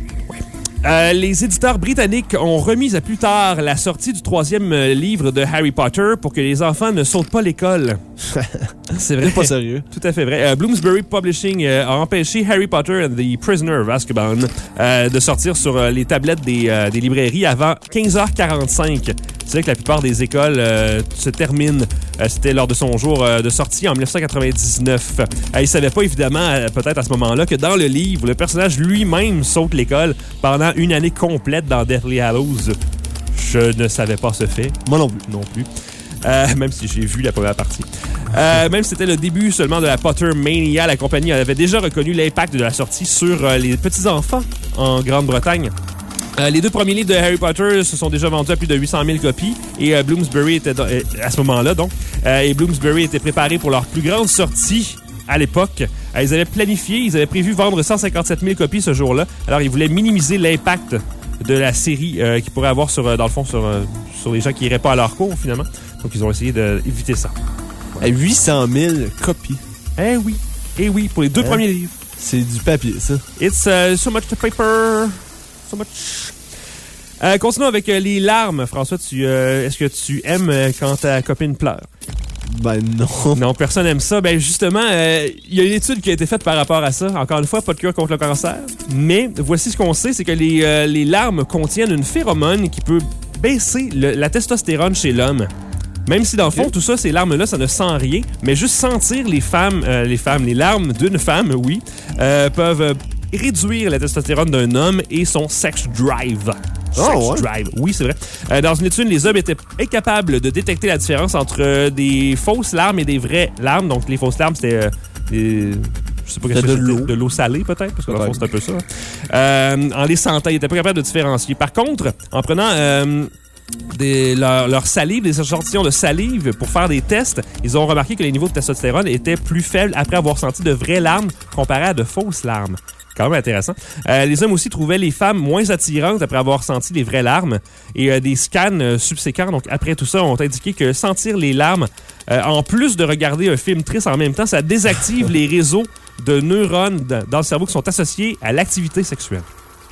[SPEAKER 4] Les éditeurs britanniques ont remis à plus tard la sortie du 3e livre de Harry Potter pour que les enfants ne sautent pas l'école. C'est vrai.
[SPEAKER 1] C'est pas sérieux.
[SPEAKER 4] Tout à fait vrai. Bloomsbury Publishing a empêché Harry Potter and the Prisoner of Azkaban de sortir sur les tablettes des librairies avant 15h45. C'est vrai que la plupart des écoles se terminent. C'était lors de son jour de sortie en 1999. Il ne savait pas, évidemment, peut-être à ce moment-là, que dans le livre, le personnage lui-même saute l'école pendant une année complète dans Deathly Hallows. Je ne savais pas ce fait.
[SPEAKER 1] Moi non plus.
[SPEAKER 4] Non plus. Même si j'ai vu la première partie. Même si c'était le début seulement de la Potter Mania, la compagnie avait déjà reconnu l'impact de la sortie sur les petits-enfants en Grande-Bretagne. Les 2 premiers livres de Harry Potter se sont déjà vendus à plus de 800 000 copies et Bloomsbury était à ce moment-là donc et Bloomsbury était préparé pour leur plus grande sortie à l'époque. Ils avaient prévu vendre 157 000 copies ce jour-là. Alors ils voulaient minimiser l'impact de la série qu'ils pourraient avoir dans le fond sur les gens qui iraient pas à leur cours finalement. Donc ils ont essayé d'éviter ça.
[SPEAKER 1] À 800 000 copies.
[SPEAKER 4] Eh oui, pour les 2 premiers livres.
[SPEAKER 1] C'est du papier, ça.
[SPEAKER 4] It's so much paper. So much. Continuons avec les larmes. François, est-ce que tu aimes quand ta copine pleure?
[SPEAKER 1] Ben non.
[SPEAKER 4] Non, personne n'aime ça. Ben justement, il y a une étude qui a été faite par rapport à ça. Encore une fois, pas de cure contre le cancer. Mais voici ce qu'on sait, c'est que les larmes contiennent une phéromone qui peut baisser la testostérone chez l'homme. Même si dans le fond, tout ça, ces larmes-là, ça ne sent rien. Mais juste sentir les larmes d'une femme, oui, peuvent réduire la testostérone d'un homme et son sex drive. Drive. Oui, c'est vrai. Dans une étude, les hommes étaient incapables de détecter la différence entre des fausses larmes et des vraies larmes. Donc, les fausses larmes, c'était des Je sais pas
[SPEAKER 1] C'était
[SPEAKER 4] qu'est-ce que
[SPEAKER 1] de l'eau.
[SPEAKER 4] De l'eau salée, peut-être, parce que dans le fond,
[SPEAKER 1] Peut-être.
[SPEAKER 4] c'est un peu ça. En les sentant, ils n'étaient pas capables de différencier. Par contre, en prenant leur salive, des échantillons de salive pour faire des tests, ils ont remarqué que les niveaux de testostérone étaient plus faibles après avoir senti de vraies larmes comparé à de fausses larmes. Quand même intéressant. Les hommes aussi trouvaient les femmes moins attirantes après avoir senti les vraies larmes. Et des scans subséquents, donc après tout ça, ont indiqué que sentir les larmes, en plus de regarder un film triste en même temps, ça désactive les réseaux de neurones dans le cerveau qui sont associés à l'activité sexuelle.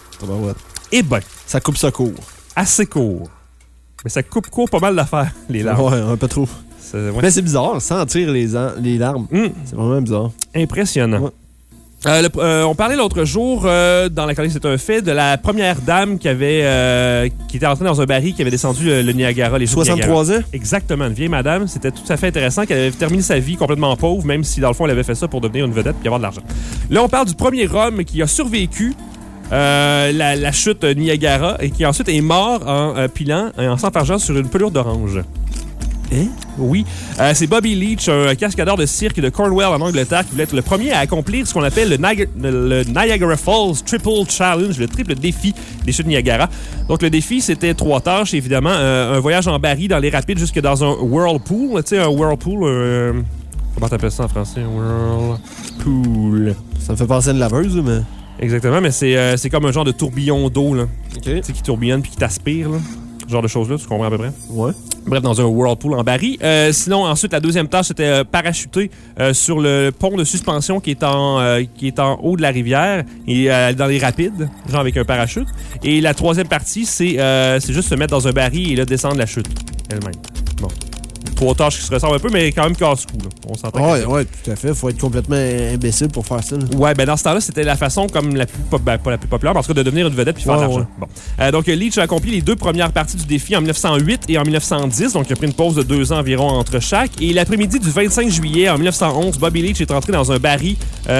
[SPEAKER 4] Eh ben,
[SPEAKER 1] Ça coupe ça court.
[SPEAKER 4] assez court. Mais ça coupe court pas mal d'affaires, les larmes.
[SPEAKER 1] Ouais, un peu trop.
[SPEAKER 4] Ouais.
[SPEAKER 1] Mais c'est bizarre, sentir les larmes. C'est vraiment bizarre.
[SPEAKER 4] Impressionnant.
[SPEAKER 1] Ouais.
[SPEAKER 4] On parlait l'autre jour, dans la chronique C'est un fait, de la première dame qui était entrée dans un baril qui avait descendu le Niagara, les chutes
[SPEAKER 1] 63
[SPEAKER 4] Niagara.
[SPEAKER 1] ans?
[SPEAKER 4] Exactement, une vieille madame. C'était tout à fait intéressant qu'elle avait terminé sa vie complètement pauvre, même si dans le fond elle avait fait ça pour devenir une vedette et avoir de l'argent. Là, on parle du premier homme qui a survécu la chute Niagara et qui ensuite est mort en pilant, en s'enfargeant sur une pelure d'orange.
[SPEAKER 1] Hein?
[SPEAKER 4] Oui. C'est Bobby Leach, un cascadeur de cirque de Cornwall en Angleterre, qui voulait être le premier à accomplir ce qu'on appelle le Niagara Falls Triple Challenge, le triple défi des chutes Niagara. Donc, le défi, c'était 3 tâches, évidemment. Un voyage en baril dans les rapides jusque dans un whirlpool. Tu sais, un whirlpool, comment t'appelles ça en français? Whirlpool.
[SPEAKER 1] Ça me fait penser à une laveuse, mais...
[SPEAKER 4] Exactement, mais c'est comme un genre de tourbillon d'eau, là.
[SPEAKER 1] OK.
[SPEAKER 4] Tu sais, qui tourbillonne puis qui t'aspire, là. Ce genre de choses-là, tu comprends à peu près?
[SPEAKER 1] Ouais.
[SPEAKER 4] Bref, dans un whirlpool en baril. Sinon, ensuite, la deuxième tâche, c'était parachuter sur le pont de suspension qui est en haut de la rivière et dans les rapides, genre avec un parachute. Et la troisième partie, c'est juste se mettre dans un baril et là, descendre la chute elle-même. Bon. 3 tâches qui se ressemblent un peu, mais quand même casse-cou. On s'entend.
[SPEAKER 1] Ouais, tout à fait. Faut être complètement imbécile pour faire ça. Là.
[SPEAKER 4] Ouais, ben dans ce temps-là, c'était la façon comme la plus pas la plus populaire, mais en tout cas de devenir une vedette puis faire de l'argent.
[SPEAKER 1] Ouais.
[SPEAKER 4] Bon. Donc, Leach a accompli les 2 premières parties du défi en 1908 et en 1910, donc il a pris une pause de 2 ans environ entre chaque. Et l'après-midi du 25 juillet en 1911, Bobby Leach est entré dans un baril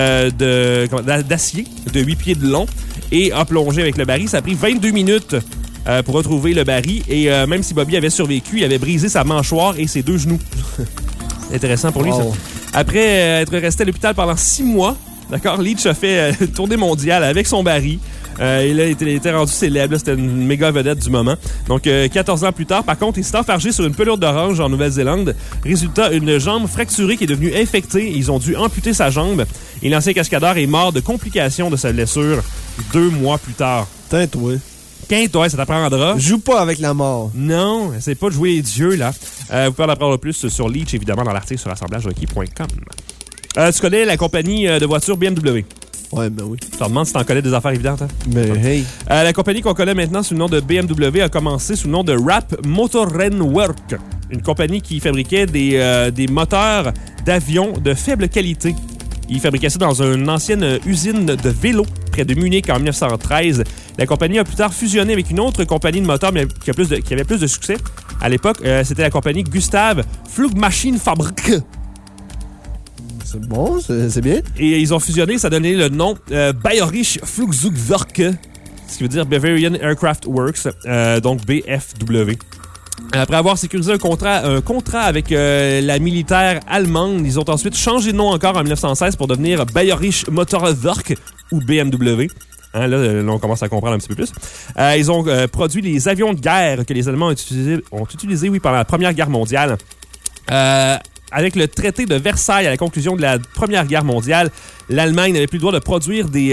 [SPEAKER 4] d'acier de 8 pieds de long et a plongé avec le baril. Ça a pris 22 minutes pour retrouver le baril. Et même si Bobby avait survécu, il avait brisé sa mâchoire et ses 2 genoux. Intéressant pour lui, ça. Après être resté à l'hôpital pendant 6 mois, d'accord, Leach a fait une tournée mondiale avec son baril. Et là, il était rendu célèbre. C'était une méga vedette du moment. Donc, 14 ans plus tard, par contre, il s'est enfargé sur une pelure d'orange en Nouvelle-Zélande. Résultat, une jambe fracturée qui est devenue infectée. Ils ont dû amputer sa jambe. Et l'ancien cascadeur est mort de complications de sa blessure 2 mois plus tard.
[SPEAKER 1] Toi.
[SPEAKER 4] Toi, ça t'apprendra.
[SPEAKER 1] Joue pas avec la mort.
[SPEAKER 4] Non, c'est pas de jouer les dieux, là. Vous pouvez en apprendre plus sur Leach, évidemment, dans l'article sur assemblagehockey.com. Tu connais la compagnie de voitures BMW?
[SPEAKER 1] Ouais, ben oui.
[SPEAKER 4] Tu te demandes si t'en connais des affaires évidentes, hein?
[SPEAKER 1] Mais hey.
[SPEAKER 4] La compagnie qu'on connaît maintenant sous le nom de BMW a commencé sous le nom de Rapp Motorenwerk, une compagnie qui fabriquait des moteurs d'avions de faible qualité. Ils fabriquaient ça dans une ancienne usine de vélos près de Munich en 1913. La compagnie a plus tard fusionné avec une autre compagnie de moteurs mais qui avait plus de succès. À l'époque, c'était la compagnie Gustav Flugmaschinenfabrik.
[SPEAKER 1] C'est bon, c'est bien.
[SPEAKER 4] Et ils ont fusionné, ça a donné le nom Bayerische Flugzeugwerke, ce qui veut dire Bavarian Aircraft Works, donc BFW. Après avoir sécurisé un contrat avec la militaire allemande, ils ont ensuite changé de nom encore en 1916 pour devenir Bayerische Motorwerke ou BMW. Hein, là, on commence à comprendre un petit peu plus. Ils ont produit les avions de guerre que les Allemands ont utilisés pendant la Première Guerre mondiale. Avec le traité de Versailles à la conclusion de la Première Guerre mondiale, l'Allemagne n'avait plus le droit de produire des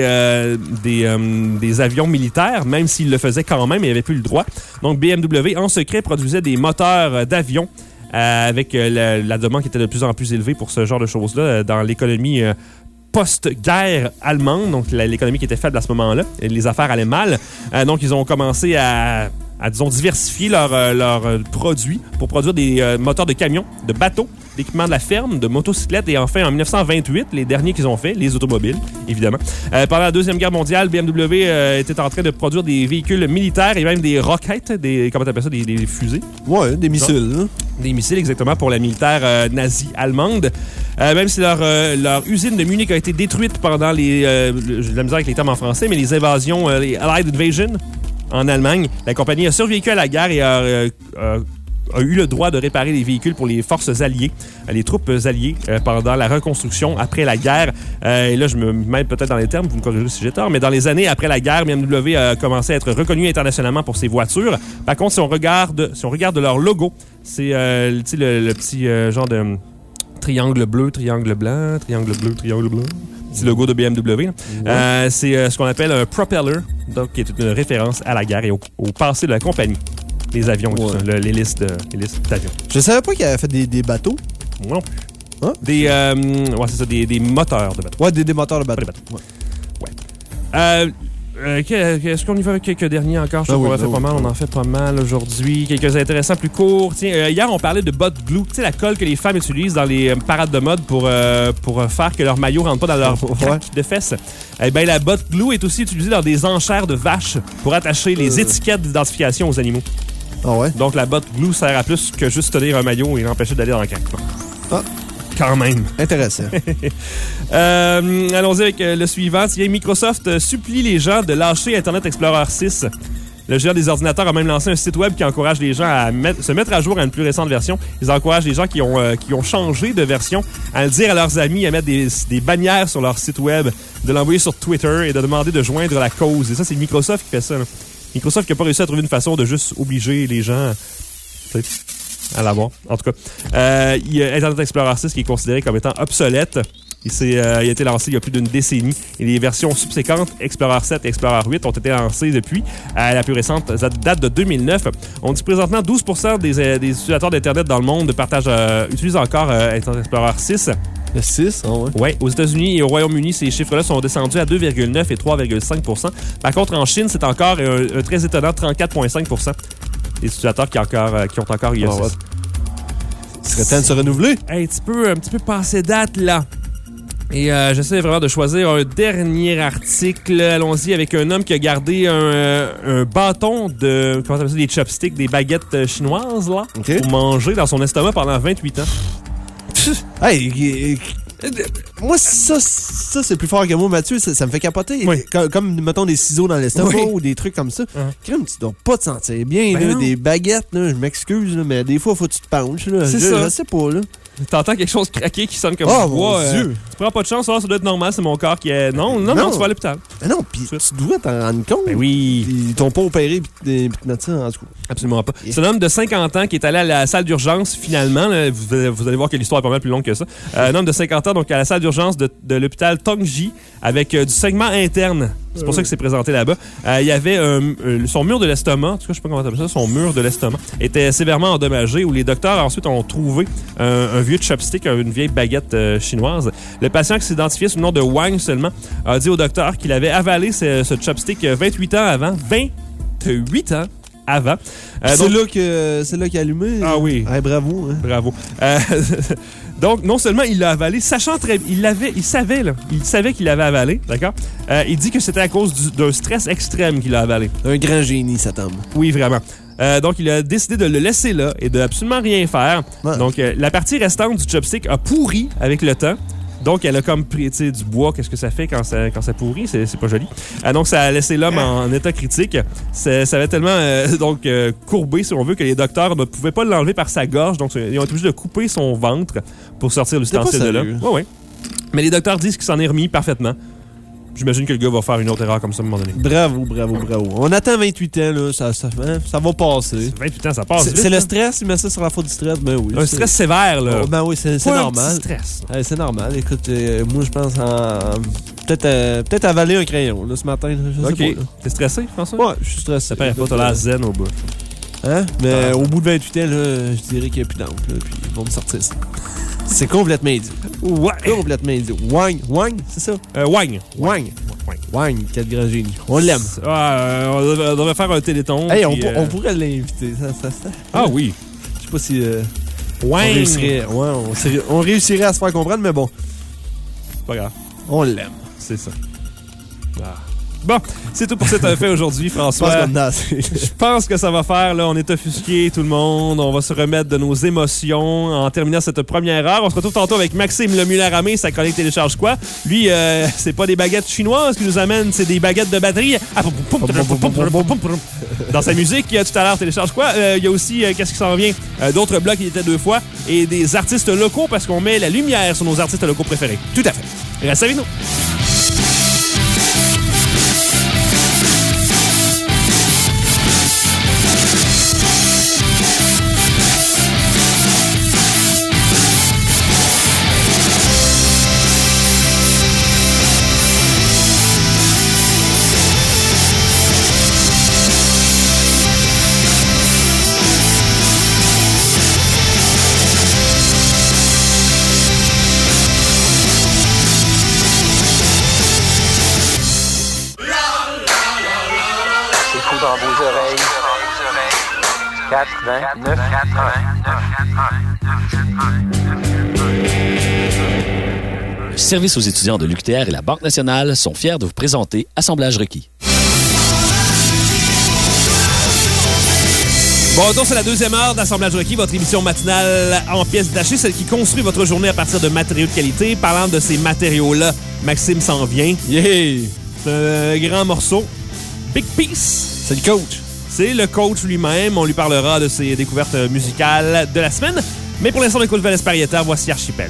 [SPEAKER 4] avions militaires, même s'ils le faisaient quand même, il n'avait plus le droit. Donc BMW, en secret, produisait des moteurs d'avions avec la demande qui était de plus en plus élevée pour ce genre de choses-là dans l'économie post-guerre allemande, donc l'économie qui était faible à ce moment-là, et les affaires allaient mal. Donc, ils ont commencé à disons, diversifier leurs produits pour produire des moteurs de camions, de bateaux, d'équipements de la ferme, de motocyclettes et enfin, en 1928, les derniers qu'ils ont fait, les automobiles, évidemment. Pendant la Deuxième Guerre mondiale, BMW était en train de produire des véhicules militaires et même des roquettes, comment t'appelles ça, des fusées?
[SPEAKER 1] Ouais, des missiles. Hein?
[SPEAKER 4] Des missiles, exactement, pour la militaire nazie allemande. Même si leur usine de Munich a été détruite pendant j'ai de la misère avec les termes en français, mais les invasions, les Allied Invasion en Allemagne, la compagnie a survécu à la guerre et a a eu le droit de réparer les véhicules pour les forces alliées, les troupes alliées, pendant la reconstruction après la guerre. Et là, je me mets peut-être dans les termes, vous me corrigez si j'ai tort, mais dans les années après la guerre, BMW a commencé à être reconnu internationalement pour ses voitures. Par contre, si on regarde leur logo, c'est le petit genre de triangle bleu, triangle blanc, triangle bleu, triangle blanc. C'est le logo de BMW. Ouais. C'est ce qu'on appelle un propeller, donc qui est une référence à la guerre et au passé de la compagnie. Les avions et tout ça, l'hélice d'avions.
[SPEAKER 1] Je savais pas qu'il avait fait des bateaux.
[SPEAKER 4] Moi non plus. Hein? C'est ça, des moteurs de bateaux.
[SPEAKER 1] Ouais, des moteurs de bateaux.
[SPEAKER 4] Est-ce qu'on y va avec quelques derniers encore? Je sais qu'on en fait pas mal. On en fait pas mal aujourd'hui. Quelques intéressants plus courts. Tiens, hier, on parlait de butt glue. Tu sais, la colle que les femmes utilisent dans les parades de mode pour faire que leur maillot rentre pas dans leur craque de fesses. Eh bien, la butt glue est aussi utilisée dans des enchères de vaches pour attacher les étiquettes d'identification aux animaux.
[SPEAKER 1] Ah ouais?
[SPEAKER 4] Donc, la butt glue sert à plus que juste tenir un maillot et l'empêcher d'aller dans le craque. Ah. Quand même.
[SPEAKER 1] Intéressant.
[SPEAKER 4] Allons-y avec le suivant. Microsoft supplie les gens de lâcher Internet Explorer 6. Le géant des ordinateurs a même lancé un site web qui encourage les gens à se mettre à jour à une plus récente version. Ils encouragent les gens qui ont changé de version à le dire à leurs amis, à mettre des bannières sur leur site web, de l'envoyer sur Twitter et de demander de joindre la cause. Et ça, c'est Microsoft qui fait ça. Là. Microsoft qui n'a pas réussi à trouver une façon de juste obliger les gens à l'avoir. En tout cas, il y a Internet Explorer 6 qui est considéré comme étant obsolète. Il a été lancé il y a plus d'une décennie. Et les versions subséquentes, Explorer 7 et Explorer 8, ont été lancées depuis. La plus récente date de 2009. On dit présentement 12% des utilisateurs d'Internet dans le monde utilisent encore Internet Explorer 6.
[SPEAKER 1] Le 6, oui.
[SPEAKER 4] Oui, aux États-Unis et au Royaume-Uni, ces chiffres-là sont descendus à 2,9 et 3,5%. Par contre, en Chine, c'est encore un très étonnant 34,5%. Les utilisateurs qui ont encore IE6.
[SPEAKER 1] Oh, il serait temps de se renouveler.
[SPEAKER 4] Un petit peu passé date, là. Et j'essaie vraiment de choisir un dernier article. Allons-y avec un homme qui a gardé un bâton de... Comment ça s'appelle ça? Des chopsticks, des baguettes chinoises, là, pour manger dans son estomac pendant 28 ans.
[SPEAKER 1] Hey, moi, ça c'est plus fort que moi, Mathieu. Ça me fait capoter.
[SPEAKER 4] Oui.
[SPEAKER 1] Comme, mettons, des ciseaux dans l'estomac ou des trucs comme ça. Crème, tu dois pas te sentir bien.
[SPEAKER 4] Ben
[SPEAKER 1] là, des baguettes, là, je m'excuse, là, mais des fois, il faut que tu te penches. Là.
[SPEAKER 4] C'est ça.
[SPEAKER 1] Je sais pas, là.
[SPEAKER 4] T'entends quelque chose craquer qui sonne comme
[SPEAKER 1] oh,
[SPEAKER 4] du bois.
[SPEAKER 1] Mon Dieu.
[SPEAKER 4] Tu prends pas de chance, ça doit être normal, c'est mon corps qui est... Non, tu vas à l'hôpital.
[SPEAKER 1] Mais non, pis tu dois t'en rendre compte.
[SPEAKER 4] Ben oui.
[SPEAKER 1] Ils t'ont pas opéré pis te mettre ça, en tout cas.
[SPEAKER 4] Absolument pas. C'est un homme de 50 ans qui est allé à la salle d'urgence, finalement. Là, vous allez voir que l'histoire est pas mal plus longue que ça. Un homme de 50 ans, donc à la salle d'urgence de l'hôpital Tongji, avec du segment interne. C'est pour ça que c'est présenté là-bas. Il y avait son mur de l'estomac, en tout cas, je sais pas comment t'appelles ça, son mur de l'estomac était sévèrement endommagé, où les docteurs ensuite ont trouvé un vieux chopstick, une vieille baguette chinoise. Le patient qui s'identifiait sous le nom de Wang seulement a dit au docteur qu'il avait avalé ce chopstick 28 ans avant. 28 ans avant.
[SPEAKER 1] C'est là qu'il a allumé.
[SPEAKER 4] Ah oui.
[SPEAKER 1] Hey, bravo. Hein.
[SPEAKER 4] Bravo. Donc, non seulement il l'a avalé, sachant très bien, il savait qu'il l'avait avalé, d'accord? Il dit que c'était à cause d'un stress extrême qu'il l'a avalé.
[SPEAKER 1] Un grand génie, cet homme.
[SPEAKER 4] Oui, vraiment. Donc, il a décidé de le laisser là et de absolument rien faire. Ouais. Donc, la partie restante du chopstick a pourri avec le temps. Donc, elle a comme pris du bois. Qu'est-ce que ça fait quand ça pourrit? C'est pas joli. Donc, ça a laissé l'homme en état critique. Ça avait tellement courbé, si on veut, que les docteurs ne pouvaient pas l'enlever par sa gorge. Donc, ils ont été obligés de couper son ventre pour sortir l'ustensile de là. Oui. Mais les docteurs disent qu'il s'en est remis parfaitement. J'imagine que le gars va faire une autre erreur comme ça à un moment donné.
[SPEAKER 1] Bravo. On attend 28 ans, là. Ça va passer.
[SPEAKER 4] 28 ans, ça passe.
[SPEAKER 1] C'est le stress, il met ça sur la faute du stress. Ben oui.
[SPEAKER 4] Un stress sévère, là.
[SPEAKER 1] Oh, ben oui, c'est normal.
[SPEAKER 4] Un stress.
[SPEAKER 1] C'est normal. Écoute, moi, je pense peut-être avaler un crayon, là, ce matin. Je sais pas.
[SPEAKER 4] T'es stressé, François?
[SPEAKER 1] Ouais, je suis stressé.
[SPEAKER 4] Ça paraît pas, t'as l'air zen au bout.
[SPEAKER 1] Hein? Mais au bout de 28 ans, là, je dirais qu'il n'y a plus d'encre, puis ils vont me sortir ça. C'est complètement idiot.
[SPEAKER 4] Ouais.
[SPEAKER 1] Complètement idiot. Wang, c'est ça? Wang, quel grand génie. On l'aime.
[SPEAKER 4] On devrait faire un téléthon.
[SPEAKER 1] Hey, on pourrait l'inviter. Ça.
[SPEAKER 4] Ah oui.
[SPEAKER 1] Je sais pas si on réussirait à se faire comprendre, mais bon.
[SPEAKER 4] Pas grave.
[SPEAKER 1] On l'aime.
[SPEAKER 4] C'est ça. Bon, c'est tout pour cet fait aujourd'hui, François.
[SPEAKER 1] Je pense qu'on a assez.
[SPEAKER 4] Je pense que ça va faire, là, on est offusqué, tout le monde. On va se remettre de nos émotions en terminant cette première heure. On se retrouve tantôt avec Maxime Lemuel-Aramé, sa chronique Télécharge quoi. Lui, c'est pas des baguettes chinoises qu'il nous amène, c'est des baguettes de batterie. Dans sa musique, tout à l'heure, Télécharge quoi. Il y a aussi, qu'est-ce qui s'en vient? D'autres blocs qui étaient 2 fois et des artistes locaux parce qu'on met la lumière sur nos artistes locaux préférés. Tout à fait. Reste avec nous.
[SPEAKER 7] Dans vos oreilles. 89.
[SPEAKER 3] Le service aux étudiants de l'UQTR et la Banque nationale sont fiers de vous présenter Assemblage requis.
[SPEAKER 4] Bon, donc c'est la deuxième heure d'Assemblage requis, votre émission matinale en pièces détachées, celle qui construit votre journée à partir de matériaux de qualité. Parlant de ces matériaux-là, Maxime s'en vient.
[SPEAKER 1] Yeah!
[SPEAKER 4] C'est un grand morceau. Big Piece.
[SPEAKER 1] C'est le coach.
[SPEAKER 4] C'est le coach lui-même. On lui parlera de ses découvertes musicales de la semaine. Mais pour l'instant, on écoute Vanessa Parietta. Voici Archipel.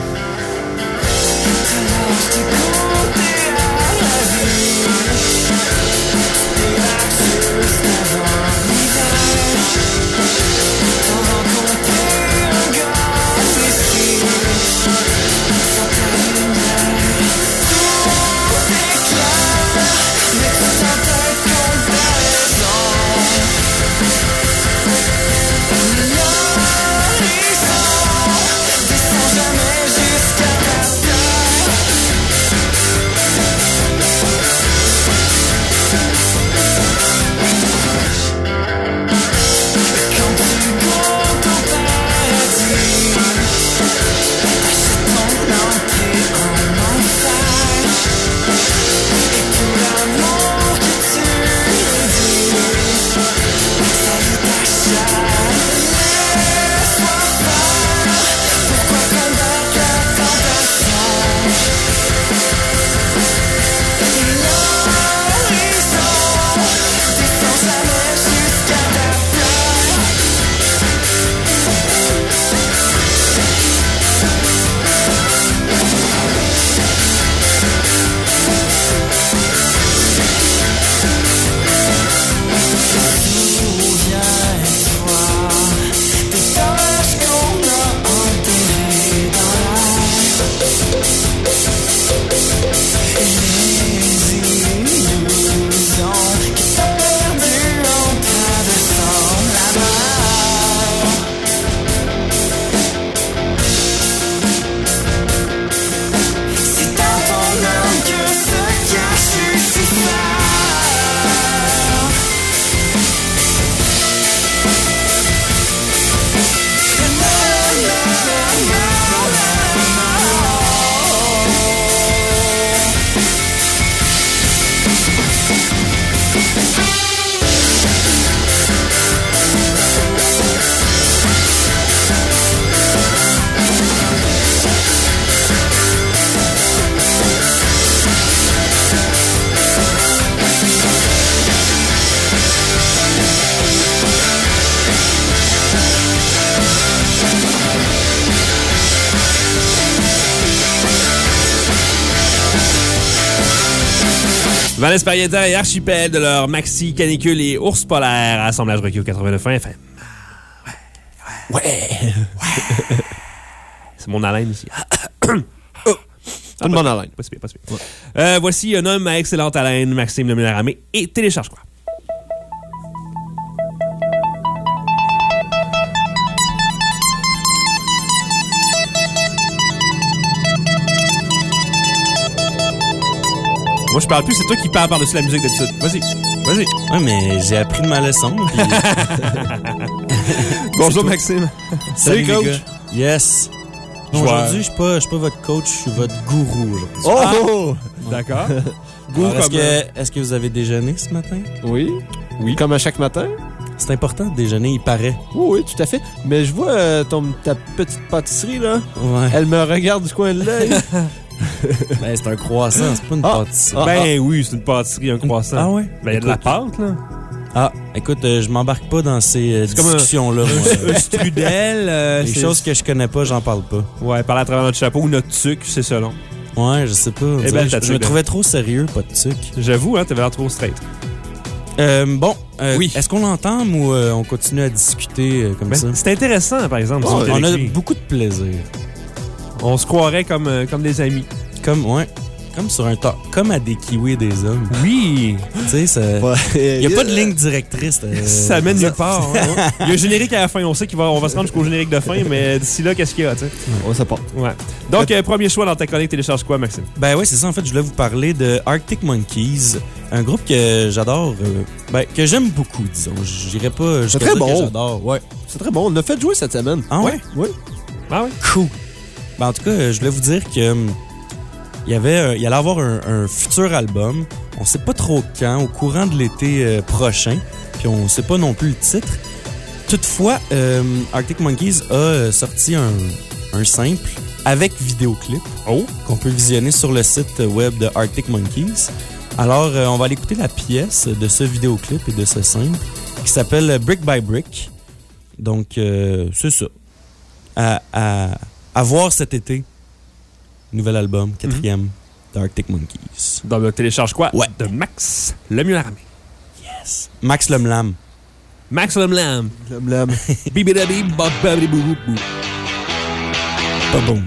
[SPEAKER 4] Vanessa Parietta et Archipel de leur maxi canicule et ours polaire à Assemblage requis au 89 FM. Ouais. C'est mon haleine ici.
[SPEAKER 1] Une bonne haleine.
[SPEAKER 4] Pas si pire. Ouais. Voici un homme à excellente haleine, Maxime Lemuel-Aramé, et Télécharge quoi. Moi, je parle plus, c'est toi qui parles par-dessus la musique d'habitude. Vas-y.
[SPEAKER 8] Ouais, mais j'ai appris de ma leçon. Puis...
[SPEAKER 1] Bonjour, Maxime.
[SPEAKER 8] Salut,
[SPEAKER 1] coach.
[SPEAKER 8] les gars. Yes. Non, aujourd'hui, je suis pas votre coach, je suis votre gourou aujourd'hui.
[SPEAKER 1] Oh!
[SPEAKER 4] D'accord.
[SPEAKER 8] Alors, est-ce que vous avez déjeuné ce matin?
[SPEAKER 1] Oui. Comme à chaque matin.
[SPEAKER 8] C'est important de déjeuner, il paraît.
[SPEAKER 1] Oui, tout à fait. Mais je vois ta petite pâtisserie, là.
[SPEAKER 8] Ouais.
[SPEAKER 1] Elle me regarde du coin de l'œil.
[SPEAKER 8] Ben, c'est un croissant, c'est pas une pâtisserie.
[SPEAKER 4] Ben oui, c'est une pâtisserie, un croissant.
[SPEAKER 8] Ah ouais?
[SPEAKER 4] Ben, il y a de la pâte, là.
[SPEAKER 8] Ah, écoute, je m'embarque pas dans ces discussions-là.
[SPEAKER 4] Un strudel.
[SPEAKER 8] Les choses que je connais pas, j'en parle pas.
[SPEAKER 4] Ouais, parler à travers notre chapeau ou notre tuque, c'est selon.
[SPEAKER 8] Ouais, je sais pas.
[SPEAKER 4] Eh ben,
[SPEAKER 8] je me trouvais trop sérieux, pas de tuc.
[SPEAKER 4] J'avoue, hein, t'avais l'air trop straight.
[SPEAKER 8] Oui. Est-ce qu'on l'entame ou on continue à discuter comme ça?
[SPEAKER 4] C'est intéressant, par exemple.
[SPEAKER 8] Oh, on a beaucoup de plaisir.
[SPEAKER 4] On se croirait comme des amis.
[SPEAKER 8] Comme sur un tas. Comme à des kiwis et des hommes.
[SPEAKER 4] Oui!
[SPEAKER 8] Tu sais, il n'y a pas de ligne directrice.
[SPEAKER 4] Ça mène nulle part. Hein. Il y a un générique à la fin. On sait qu'on va se rendre jusqu'au générique de fin, mais d'ici là, qu'est-ce qu'il y a, tu sais?
[SPEAKER 1] On sait pas.
[SPEAKER 4] Ouais. Donc, premier choix dans ta chronique, télécharge quoi, Maxime?
[SPEAKER 8] Ben oui, c'est ça. En fait, je voulais vous parler de Arctic Monkeys, un groupe que j'adore, que j'aime beaucoup, disons. J'irais pas.
[SPEAKER 1] C'est très bon.
[SPEAKER 8] Que j'adore. Ouais.
[SPEAKER 1] C'est très bon. On a fait jouer cette semaine.
[SPEAKER 8] Ah ouais?
[SPEAKER 1] Oui.
[SPEAKER 4] Ah oui?
[SPEAKER 8] Cool. Ben, en tout cas, je voulais vous dire que il allait avoir un futur album. On sait pas trop quand, au courant de l'été prochain. Puis on sait pas non plus le titre. Toutefois, Arctic Monkeys a sorti un simple avec vidéoclip qu'on peut visionner sur le site web de Arctic Monkeys. Alors, on va aller écouter la pièce de ce vidéoclip et de ce simple qui s'appelle Brick by Brick. Donc, c'est ça. À voir cet été. Nouvel album, 4e d'Arctic Monkeys.
[SPEAKER 4] Donc, le télécharge quoi?
[SPEAKER 8] Ouais.
[SPEAKER 4] De Max Lemlam.
[SPEAKER 8] Yes. Max Lemlam.
[SPEAKER 4] Max Lemlam.
[SPEAKER 1] Lemlam.
[SPEAKER 4] Bibidabi, bababidi, bou, bou.
[SPEAKER 8] Pas boum.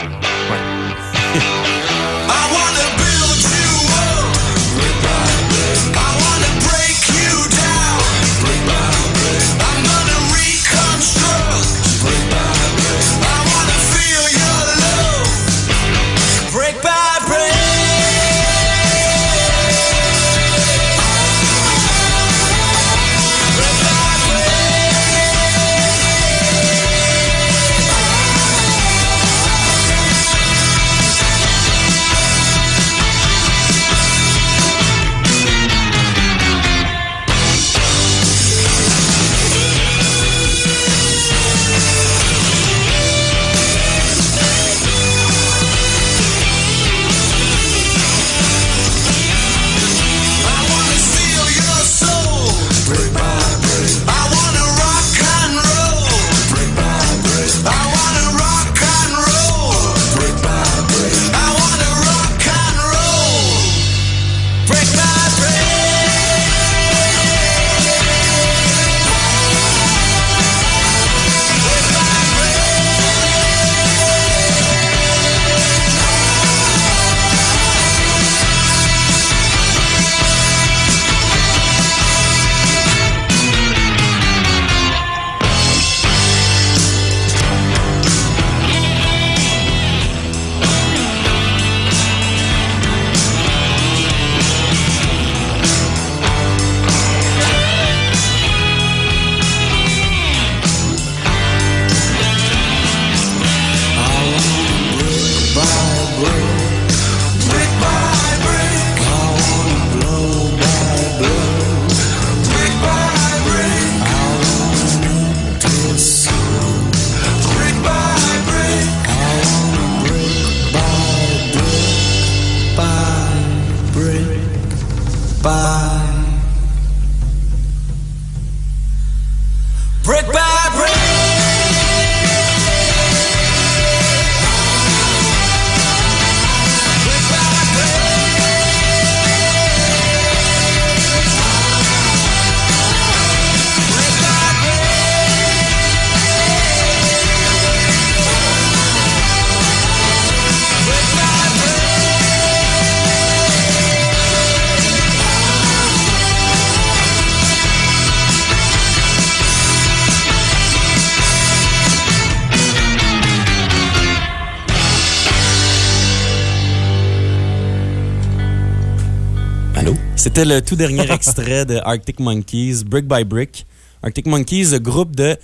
[SPEAKER 8] C'était le tout dernier extrait de Arctic Monkeys, Brick by Brick. Arctic Monkeys, groupe de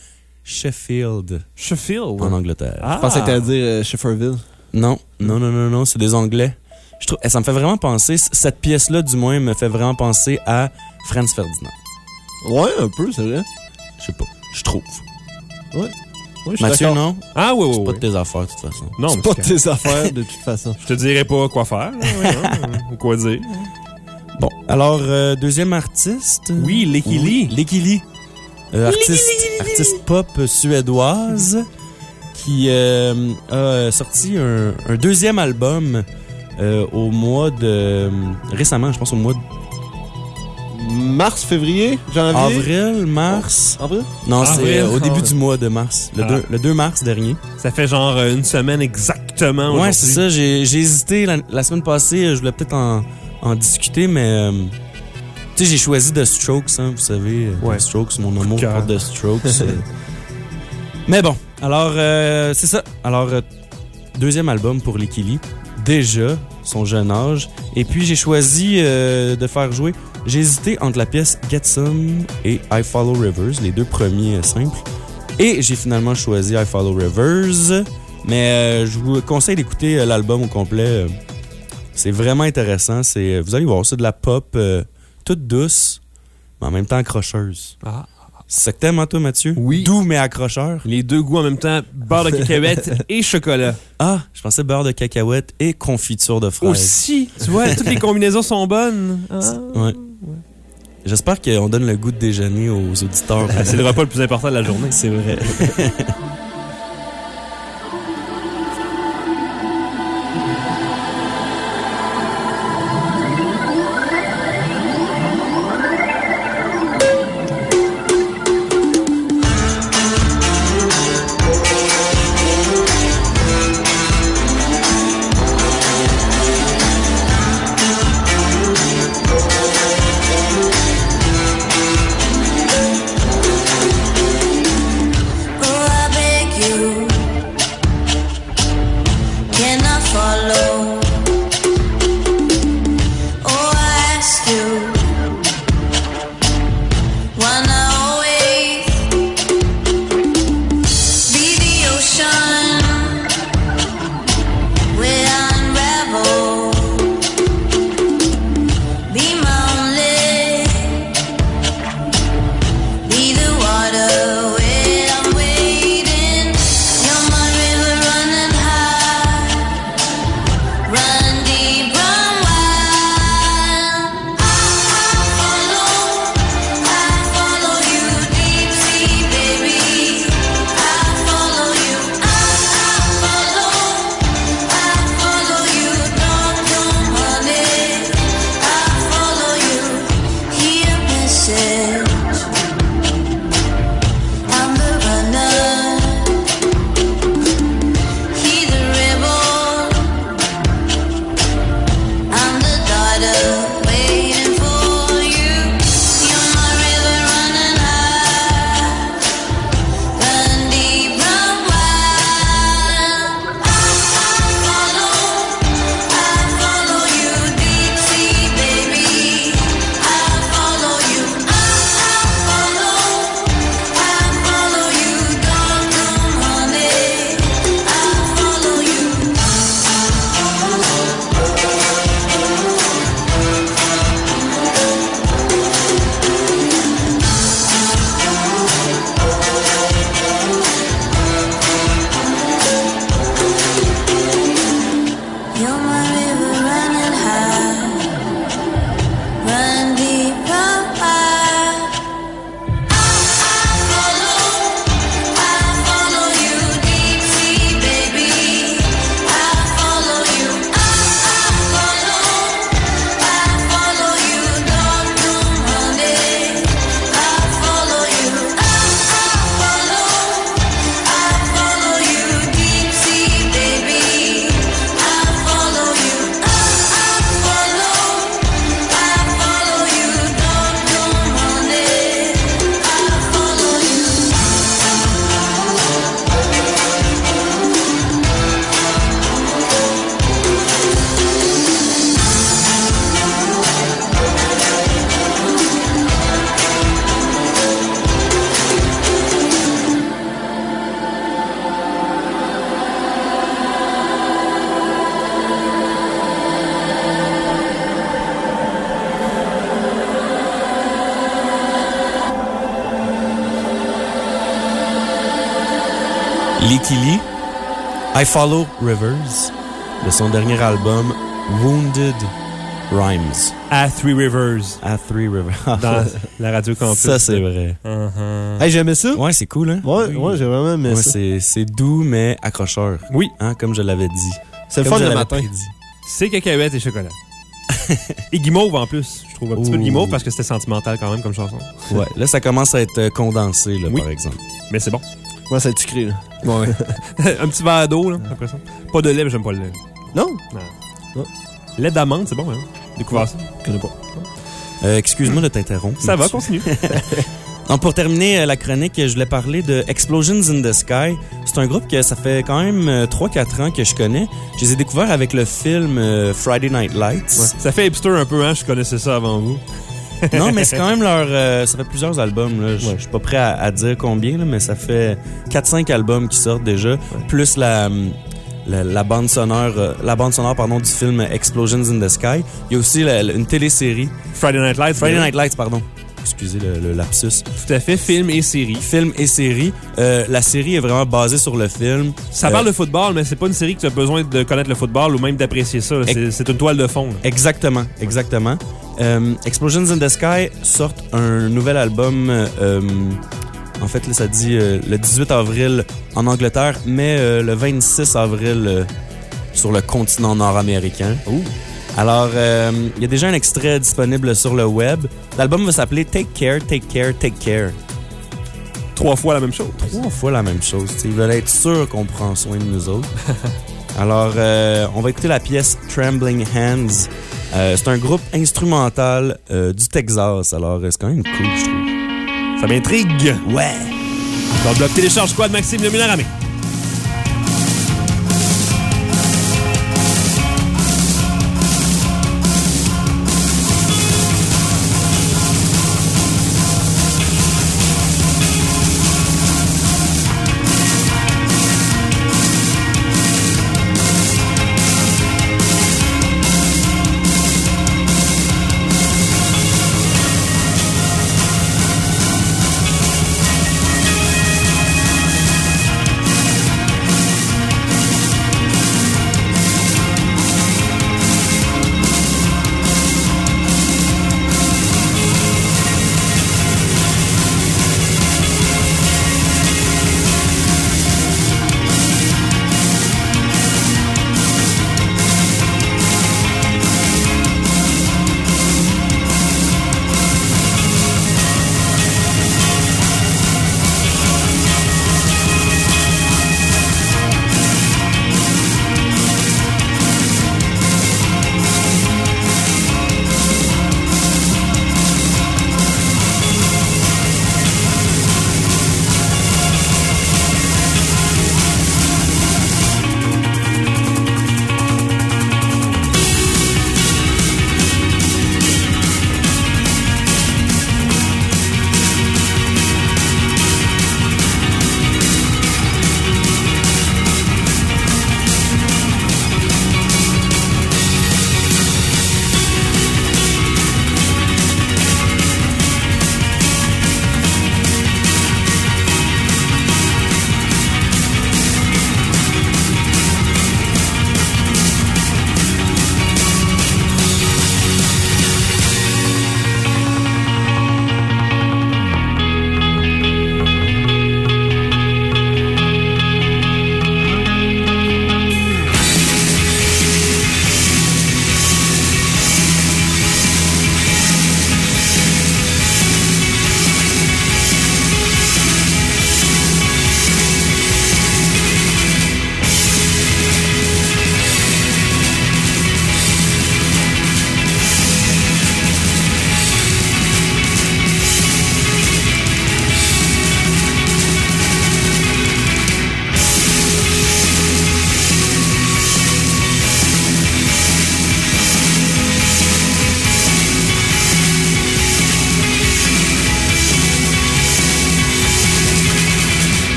[SPEAKER 8] Sheffield,
[SPEAKER 4] Sheffield.
[SPEAKER 8] en Angleterre.
[SPEAKER 4] Ah.
[SPEAKER 1] Je pensais que t'allais dire Shefferville.
[SPEAKER 8] Non, c'est des Anglais. Je trouve, ça me fait vraiment penser, cette pièce-là, du moins, me fait vraiment penser à Franz Ferdinand.
[SPEAKER 1] Ouais, un peu, c'est vrai.
[SPEAKER 8] Je sais pas, je trouve.
[SPEAKER 1] Ouais, je suis
[SPEAKER 8] Mathieu,
[SPEAKER 1] d'accord.
[SPEAKER 8] non?
[SPEAKER 4] Ah oui, oui,
[SPEAKER 8] C'est
[SPEAKER 4] oui.
[SPEAKER 8] pas de tes affaires, de toute façon.
[SPEAKER 4] Non,
[SPEAKER 1] C'est
[SPEAKER 4] mais
[SPEAKER 1] pas
[SPEAKER 4] c'est correct.
[SPEAKER 1] tes affaires, de toute façon.
[SPEAKER 4] Je te dirais pas quoi faire, là, ou quoi dire.
[SPEAKER 8] Bon, alors, deuxième artiste.
[SPEAKER 4] Oui, Licky Lee.
[SPEAKER 8] Licky Lee. Artiste pop suédoise qui a sorti un deuxième album au mois de... récemment, je pense au mois de
[SPEAKER 1] Mars, février, janvier?
[SPEAKER 8] avril, mars.
[SPEAKER 1] Avril?
[SPEAKER 8] Non,
[SPEAKER 4] Avril.
[SPEAKER 8] c'est au début du mois de mars. Le 2 mars dernier.
[SPEAKER 4] Ça fait genre une semaine exactement aujourd'hui.
[SPEAKER 8] Ouais, c'est ça. J'ai hésité la semaine passée. Je voulais peut-être en discuter, mais... tu sais, j'ai choisi The Strokes, hein, vous savez.
[SPEAKER 4] Ouais.
[SPEAKER 8] The Strokes, mon amour
[SPEAKER 4] cœur.
[SPEAKER 8] pour The Strokes. Mais bon, alors, c'est ça. Alors, deuxième album pour Licky Lee. Déjà, son jeune âge. Et puis, j'ai choisi de faire jouer... J'ai hésité entre la pièce Get Some et I Follow Rivers, les deux premiers simples. Et j'ai finalement choisi I Follow Rivers. Mais je vous conseille d'écouter l'album au complet. C'est vraiment intéressant. Vous allez voir, c'est de la pop toute douce, mais en même temps accrocheuse.
[SPEAKER 4] Ah.
[SPEAKER 8] C'est ça que t'aimes, hein, toi, Mathieu?
[SPEAKER 1] Oui.
[SPEAKER 8] Doux, mais accrocheur.
[SPEAKER 4] Les deux goûts en même temps, beurre de cacahuète et chocolat.
[SPEAKER 8] Ah, je pensais beurre de cacahuète et confiture de fraises.
[SPEAKER 4] Aussi, tu vois, toutes les combinaisons sont bonnes. Ah.
[SPEAKER 8] Ouais. J'espère qu'on donne le goût de déjeuner aux auditeurs.
[SPEAKER 4] Ah, c'est le repas le plus important de la journée.
[SPEAKER 8] C'est vrai.
[SPEAKER 6] Oh, I've been
[SPEAKER 8] Leaky Lee, I Follow Rivers, de son dernier album Wounded Rhymes.
[SPEAKER 4] À Three Rivers.
[SPEAKER 8] À Three Rivers.
[SPEAKER 4] Dans la radio campus.
[SPEAKER 8] Ça, c'est vrai.
[SPEAKER 1] Hey, j'aimais ça.
[SPEAKER 8] Ouais, c'est cool, hein?
[SPEAKER 1] Ouais, j'ai vraiment aimé ça.
[SPEAKER 8] C'est doux, mais accrocheur.
[SPEAKER 4] Oui.
[SPEAKER 8] Hein, comme je l'avais dit.
[SPEAKER 1] C'est le
[SPEAKER 8] Comme
[SPEAKER 1] fun
[SPEAKER 8] je
[SPEAKER 1] le
[SPEAKER 8] l'avais
[SPEAKER 1] matin.
[SPEAKER 8] prédit.
[SPEAKER 4] C'est cacahuètes et chocolat. Et guimauve en plus, je trouve. Un petit peu de guimauve parce que c'était sentimental quand même comme chanson.
[SPEAKER 8] Ouais, là, ça commence à être condensé, là,
[SPEAKER 4] Oui.
[SPEAKER 8] par exemple.
[SPEAKER 4] Mais c'est bon.
[SPEAKER 1] Ouais, ça a sucré, là.
[SPEAKER 4] Ouais. Un petit verre d'eau, là, après ça. Pas de lait, mais j'aime pas le lait.
[SPEAKER 1] Non?
[SPEAKER 4] Non. Lait d'amande, c'est bon, hein? Découvert ça.
[SPEAKER 1] Je connais pas.
[SPEAKER 8] Excuse-moi de t'interrompre.
[SPEAKER 4] Ça va, continue.
[SPEAKER 8] Donc, pour terminer la chronique, je voulais parler de Explosions in the Sky. C'est un groupe que ça fait quand même 3-4 ans que je connais. Je les ai découverts avec le film Friday Night Lights.
[SPEAKER 4] Ouais. Ça fait hipster un peu, hein? Je connaissais ça avant vous.
[SPEAKER 8] Non, mais c'est quand même leur... ça fait plusieurs albums. Là. Je suis pas prêt à dire combien, là, mais ça fait 4-5 albums qui sortent déjà, plus la bande sonore, du film Explosions in the Sky. Il y a aussi une télésérie.
[SPEAKER 4] Friday Night Lights.
[SPEAKER 8] Excusez le lapsus.
[SPEAKER 4] Tout à fait, film et série.
[SPEAKER 8] Film et série. La série est vraiment basée sur le film.
[SPEAKER 4] Ça parle de football, mais c'est pas une série que tu as besoin de connaître le football ou même d'apprécier ça. C'est une toile de fond. Là.
[SPEAKER 8] Exactement. Explosions in the Sky sort un nouvel album. En fait, là, ça dit le 18 avril en Angleterre, mais le 26 avril sur le continent nord-américain. Alors, il y a déjà un extrait disponible sur le web. L'album va s'appeler Take Care, Take Care, Take Care.
[SPEAKER 4] 3 fois la même chose.
[SPEAKER 8] 3 fois la même chose. T'sais. Ils veulent être sûrs qu'on prend soin de nous autres. Alors, on va écouter la pièce Trembling Hands. C'est un groupe instrumental du Texas. Alors, c'est quand même cool, je trouve.
[SPEAKER 4] Ça m'intrigue.
[SPEAKER 8] Ouais.
[SPEAKER 4] Dans le bloc télécharge quoi de Maxime Le Muller-Ramé.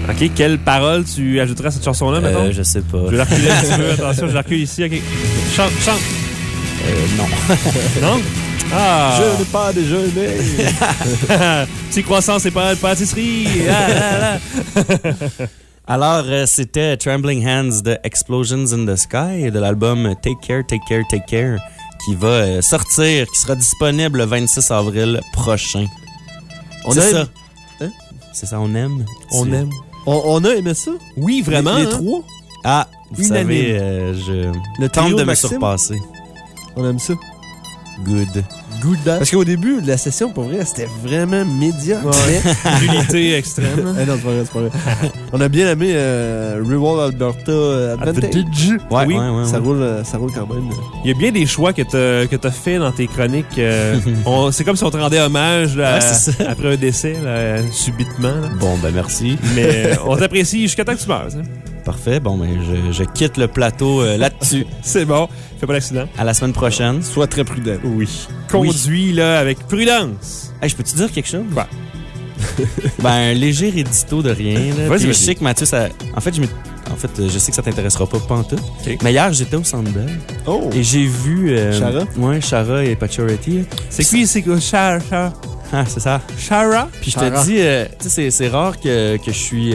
[SPEAKER 4] OK, quelle parole tu ajouterais à cette chanson-là, maintenant?
[SPEAKER 8] Je sais pas.
[SPEAKER 4] Je vais la reculer un petit peu. Attention, je la recule ici. OK. Chante.
[SPEAKER 8] Non.
[SPEAKER 4] Non? Ah!
[SPEAKER 1] Je n'ai pas déjeuné.
[SPEAKER 4] Petit croissant, c'est pas de pâtisserie.
[SPEAKER 8] Alors, c'était Trembling Hands de Explosions in the Sky de l'album Take Care, Take Care, Take Care qui va sortir, qui sera disponible le 26 avril prochain. C'est ça.
[SPEAKER 1] Hein?
[SPEAKER 8] C'est ça, on aime.
[SPEAKER 4] On aime.
[SPEAKER 1] On a aimé ça?
[SPEAKER 4] Oui, vraiment.
[SPEAKER 1] Les
[SPEAKER 4] hein?
[SPEAKER 1] trois?
[SPEAKER 8] Ah, vous
[SPEAKER 4] Unanime.
[SPEAKER 8] savez, je
[SPEAKER 1] Le
[SPEAKER 8] tente
[SPEAKER 1] trio
[SPEAKER 8] de me
[SPEAKER 1] Maxime?
[SPEAKER 8] surpasser.
[SPEAKER 1] On aime ça.
[SPEAKER 8] Good.
[SPEAKER 1] Parce qu'au début de la session, pour vrai, c'était vraiment médiocre.
[SPEAKER 4] Ouais.
[SPEAKER 1] Mais...
[SPEAKER 4] L'unité extrême.
[SPEAKER 1] non, c'est pas vrai. On a bien aimé Reward Alberta Advantage.
[SPEAKER 8] Ouais,
[SPEAKER 4] Oui,
[SPEAKER 8] ouais.
[SPEAKER 1] Ça roule quand même.
[SPEAKER 4] Il y a bien des choix que t'as fait dans tes chroniques. C'est comme si on te rendait hommage là,
[SPEAKER 8] Ouais, c'est ça.
[SPEAKER 4] après un décès, là, subitement. Là.
[SPEAKER 8] Bon, ben merci.
[SPEAKER 4] Mais on t'apprécie jusqu'à temps que tu meurs.
[SPEAKER 8] Parfait. Bon, ben je quitte le plateau là-dessus.
[SPEAKER 4] C'est bon. Fais pas d'accident.
[SPEAKER 8] À la semaine prochaine.
[SPEAKER 1] Sois très prudent.
[SPEAKER 4] Oui. Conduis là, avec prudence.
[SPEAKER 8] Hey, je peux-tu dire quelque chose?
[SPEAKER 4] Quoi?
[SPEAKER 8] Ben, un léger édito de rien. Là.
[SPEAKER 4] Vas-y,
[SPEAKER 8] Puis
[SPEAKER 4] vas-y.
[SPEAKER 8] je sais que Mathieu, ça... En fait, je sais que ça t'intéressera pas pantoute.
[SPEAKER 4] OK.
[SPEAKER 8] Mais hier, j'étais au Centre Bell
[SPEAKER 1] Oh!
[SPEAKER 8] et j'ai vu...
[SPEAKER 1] Chara?
[SPEAKER 8] Ouais, Chara et Pachority.
[SPEAKER 4] C'est qui? C'est quoi? Chara?
[SPEAKER 8] Ah, c'est ça.
[SPEAKER 4] Chara?
[SPEAKER 8] Puis je
[SPEAKER 1] Chara.
[SPEAKER 8] te dis, tu sais, c'est rare que je suis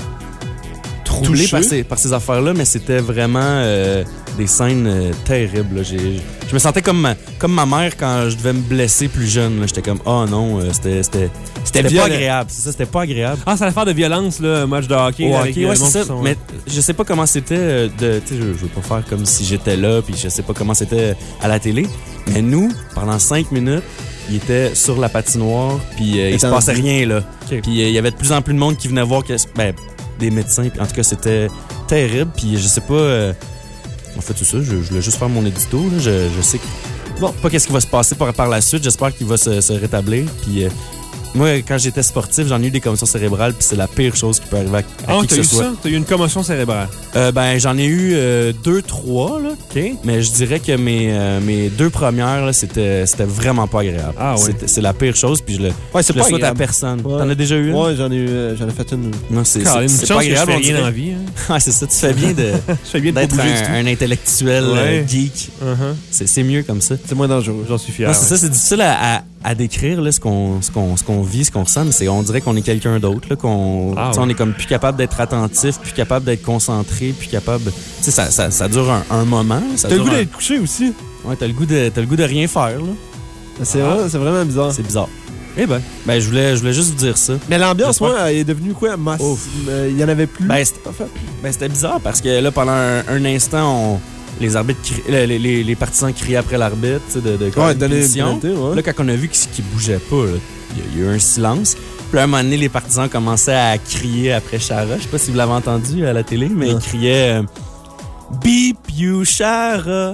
[SPEAKER 8] troublé
[SPEAKER 1] Touché?
[SPEAKER 8] par ces affaires-là, mais c'était vraiment des scènes terribles. Là. Je me sentais comme ma mère quand je devais me blesser plus jeune. là. J'étais comme, oh non, c'était pas
[SPEAKER 1] violent.
[SPEAKER 8] agréable. C'est ça, c'était pas agréable.
[SPEAKER 4] Ah, c'est l'affaire de violence, là, un match de hockey.
[SPEAKER 8] Au
[SPEAKER 4] là,
[SPEAKER 8] hockey,
[SPEAKER 4] avec
[SPEAKER 8] ouais,
[SPEAKER 4] le monde
[SPEAKER 8] c'est
[SPEAKER 4] qui
[SPEAKER 8] ça.
[SPEAKER 4] sont-
[SPEAKER 8] Mais je sais pas comment c'était tu sais, je veux pas faire comme si j'étais là, puis je sais pas comment c'était à la télé. Mais nous, pendant 5 minutes, il était sur la patinoire, puis il se passait rien, là.
[SPEAKER 4] OK.
[SPEAKER 8] Puis il y avait de plus en plus de monde qui venait voir des médecins. Puis en tout cas, c'était terrible. Puis je sais pas... en fait, c'est ça. Je voulais juste faire mon édito. Là. Je sais que... Bon, pas qu'est-ce qui va se passer par la suite. J'espère qu'il va se rétablir. Puis moi, quand j'étais sportif, j'en ai eu des commotions cérébrales. Puis c'est la pire chose qui peut arriver à
[SPEAKER 4] Ah,
[SPEAKER 8] qui que
[SPEAKER 4] t'as
[SPEAKER 8] ce
[SPEAKER 4] eu
[SPEAKER 8] soit.
[SPEAKER 4] ça? T'as eu une commotion cérébrale.
[SPEAKER 8] Ben, j'en ai eu 2, 3, là.
[SPEAKER 4] OK.
[SPEAKER 8] Mais je dirais que mes 2 premières, là, c'était vraiment pas agréable.
[SPEAKER 4] Ah, ouais.
[SPEAKER 8] C'est la pire chose. Puis je le
[SPEAKER 1] Ouais, c'est
[SPEAKER 8] souhaite à
[SPEAKER 1] agréable.
[SPEAKER 8] personne.
[SPEAKER 1] Ouais.
[SPEAKER 8] T'en as déjà eu une?
[SPEAKER 1] Ouais, j'en ai fait une.
[SPEAKER 8] Non, c'est
[SPEAKER 4] Une
[SPEAKER 8] c'est
[SPEAKER 4] chance
[SPEAKER 8] pas
[SPEAKER 4] que je
[SPEAKER 8] agréable,
[SPEAKER 4] fais
[SPEAKER 8] on
[SPEAKER 4] rien
[SPEAKER 8] dirait.
[SPEAKER 4] dans la vie. Hein.
[SPEAKER 8] Ouais, c'est ça. Tu fais bien
[SPEAKER 4] Je fais bien de pas
[SPEAKER 8] d'être
[SPEAKER 4] bouger du tout.
[SPEAKER 8] un intellectuel
[SPEAKER 4] Ouais.
[SPEAKER 8] geek.
[SPEAKER 4] Uh-huh.
[SPEAKER 8] C'est mieux comme ça.
[SPEAKER 1] C'est moins dangereux.
[SPEAKER 4] J'en suis fier.
[SPEAKER 8] Non, c'est ça, c'est difficile à décrire là, ce qu'on vit, ce qu'on ressent, mais on dirait qu'on est quelqu'un d'autre, là,
[SPEAKER 4] Ah,
[SPEAKER 8] on est comme plus capable d'être attentif, plus capable d'être concentré, plus capable. Tu sais, ça dure un moment. Ça
[SPEAKER 1] T'as le
[SPEAKER 8] dure
[SPEAKER 1] goût d'être couché aussi.
[SPEAKER 8] Ouais, t'as le goût de rien faire, là.
[SPEAKER 1] C'est vraiment bizarre.
[SPEAKER 8] C'est bizarre.
[SPEAKER 4] Eh ben.
[SPEAKER 8] Ben, je voulais juste vous dire ça.
[SPEAKER 1] Mais l'ambiance,
[SPEAKER 8] J'espère.
[SPEAKER 1] moi, est devenue quoi?
[SPEAKER 8] Ouf.
[SPEAKER 1] Il y en avait plus.
[SPEAKER 8] Ben, c'était bizarre parce que là, pendant un instant, les arbitres les partisans criaient après l'arbitre, tu sais, de
[SPEAKER 1] Ouais,
[SPEAKER 8] une
[SPEAKER 1] donner une
[SPEAKER 8] punition.
[SPEAKER 1] pénalité, ouais.
[SPEAKER 8] Là, quand on a vu qu'il bougeait pas, là, il y a eu un silence. Puis à un moment donné, les partisans commençaient à crier après Chara. Je sais pas si vous l'avez entendu à la télé, mais ils criaient Beep you Chara.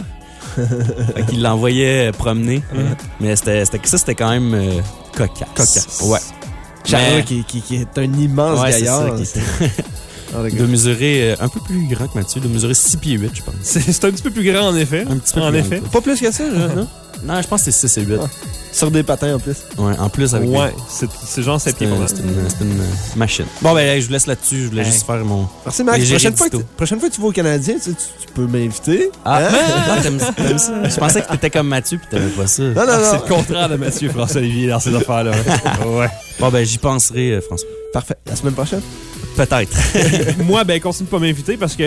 [SPEAKER 8] Fait qu'ils l'envoyaient promener. Mais c'était quand même cocasse. Ouais.
[SPEAKER 1] Chara,
[SPEAKER 8] Mais-
[SPEAKER 1] qui est un immense
[SPEAKER 8] Ouais, c'est
[SPEAKER 1] gaillard.
[SPEAKER 8] ça, qui était-
[SPEAKER 1] Ah, le
[SPEAKER 8] de
[SPEAKER 1] gars.
[SPEAKER 8] mesurer un peu plus grand que Mathieu, de mesurer 6 pieds 8, je pense.
[SPEAKER 4] C'est un petit peu plus grand, en effet.
[SPEAKER 8] Un petit peu
[SPEAKER 4] En
[SPEAKER 8] plus
[SPEAKER 4] effet.
[SPEAKER 8] grand.
[SPEAKER 1] Pas plus que ça, non?
[SPEAKER 8] Non, je pense que c'est 6 et 8.
[SPEAKER 1] Sur des patins en plus.
[SPEAKER 8] Ouais, en plus avec
[SPEAKER 4] Ouais, c'est genre 7
[SPEAKER 8] c'est
[SPEAKER 4] pieds pour moi.
[SPEAKER 8] c'est une machine. Bon, ben, hey, je vous laisse là-dessus. Je voulais juste faire mon...
[SPEAKER 1] Merci, Max.
[SPEAKER 8] Léger
[SPEAKER 1] Prochaine fois que tu vas au Canadien, tu peux m'inviter.
[SPEAKER 8] Ah,
[SPEAKER 1] Hein?
[SPEAKER 8] ah, t'aimes ça? Je pensais que t'étais comme Mathieu puis t'aimais pas ça.
[SPEAKER 1] Non, non,
[SPEAKER 4] C'est
[SPEAKER 1] non.
[SPEAKER 4] le contraire de Mathieu François-Olivier dans ces affaires-là. Ouais.
[SPEAKER 8] Bon, ben, j'y penserai, François.
[SPEAKER 1] Parfait. La semaine prochaine.
[SPEAKER 8] Peut-être.
[SPEAKER 4] Moi, ben, continue de pas m'inviter parce que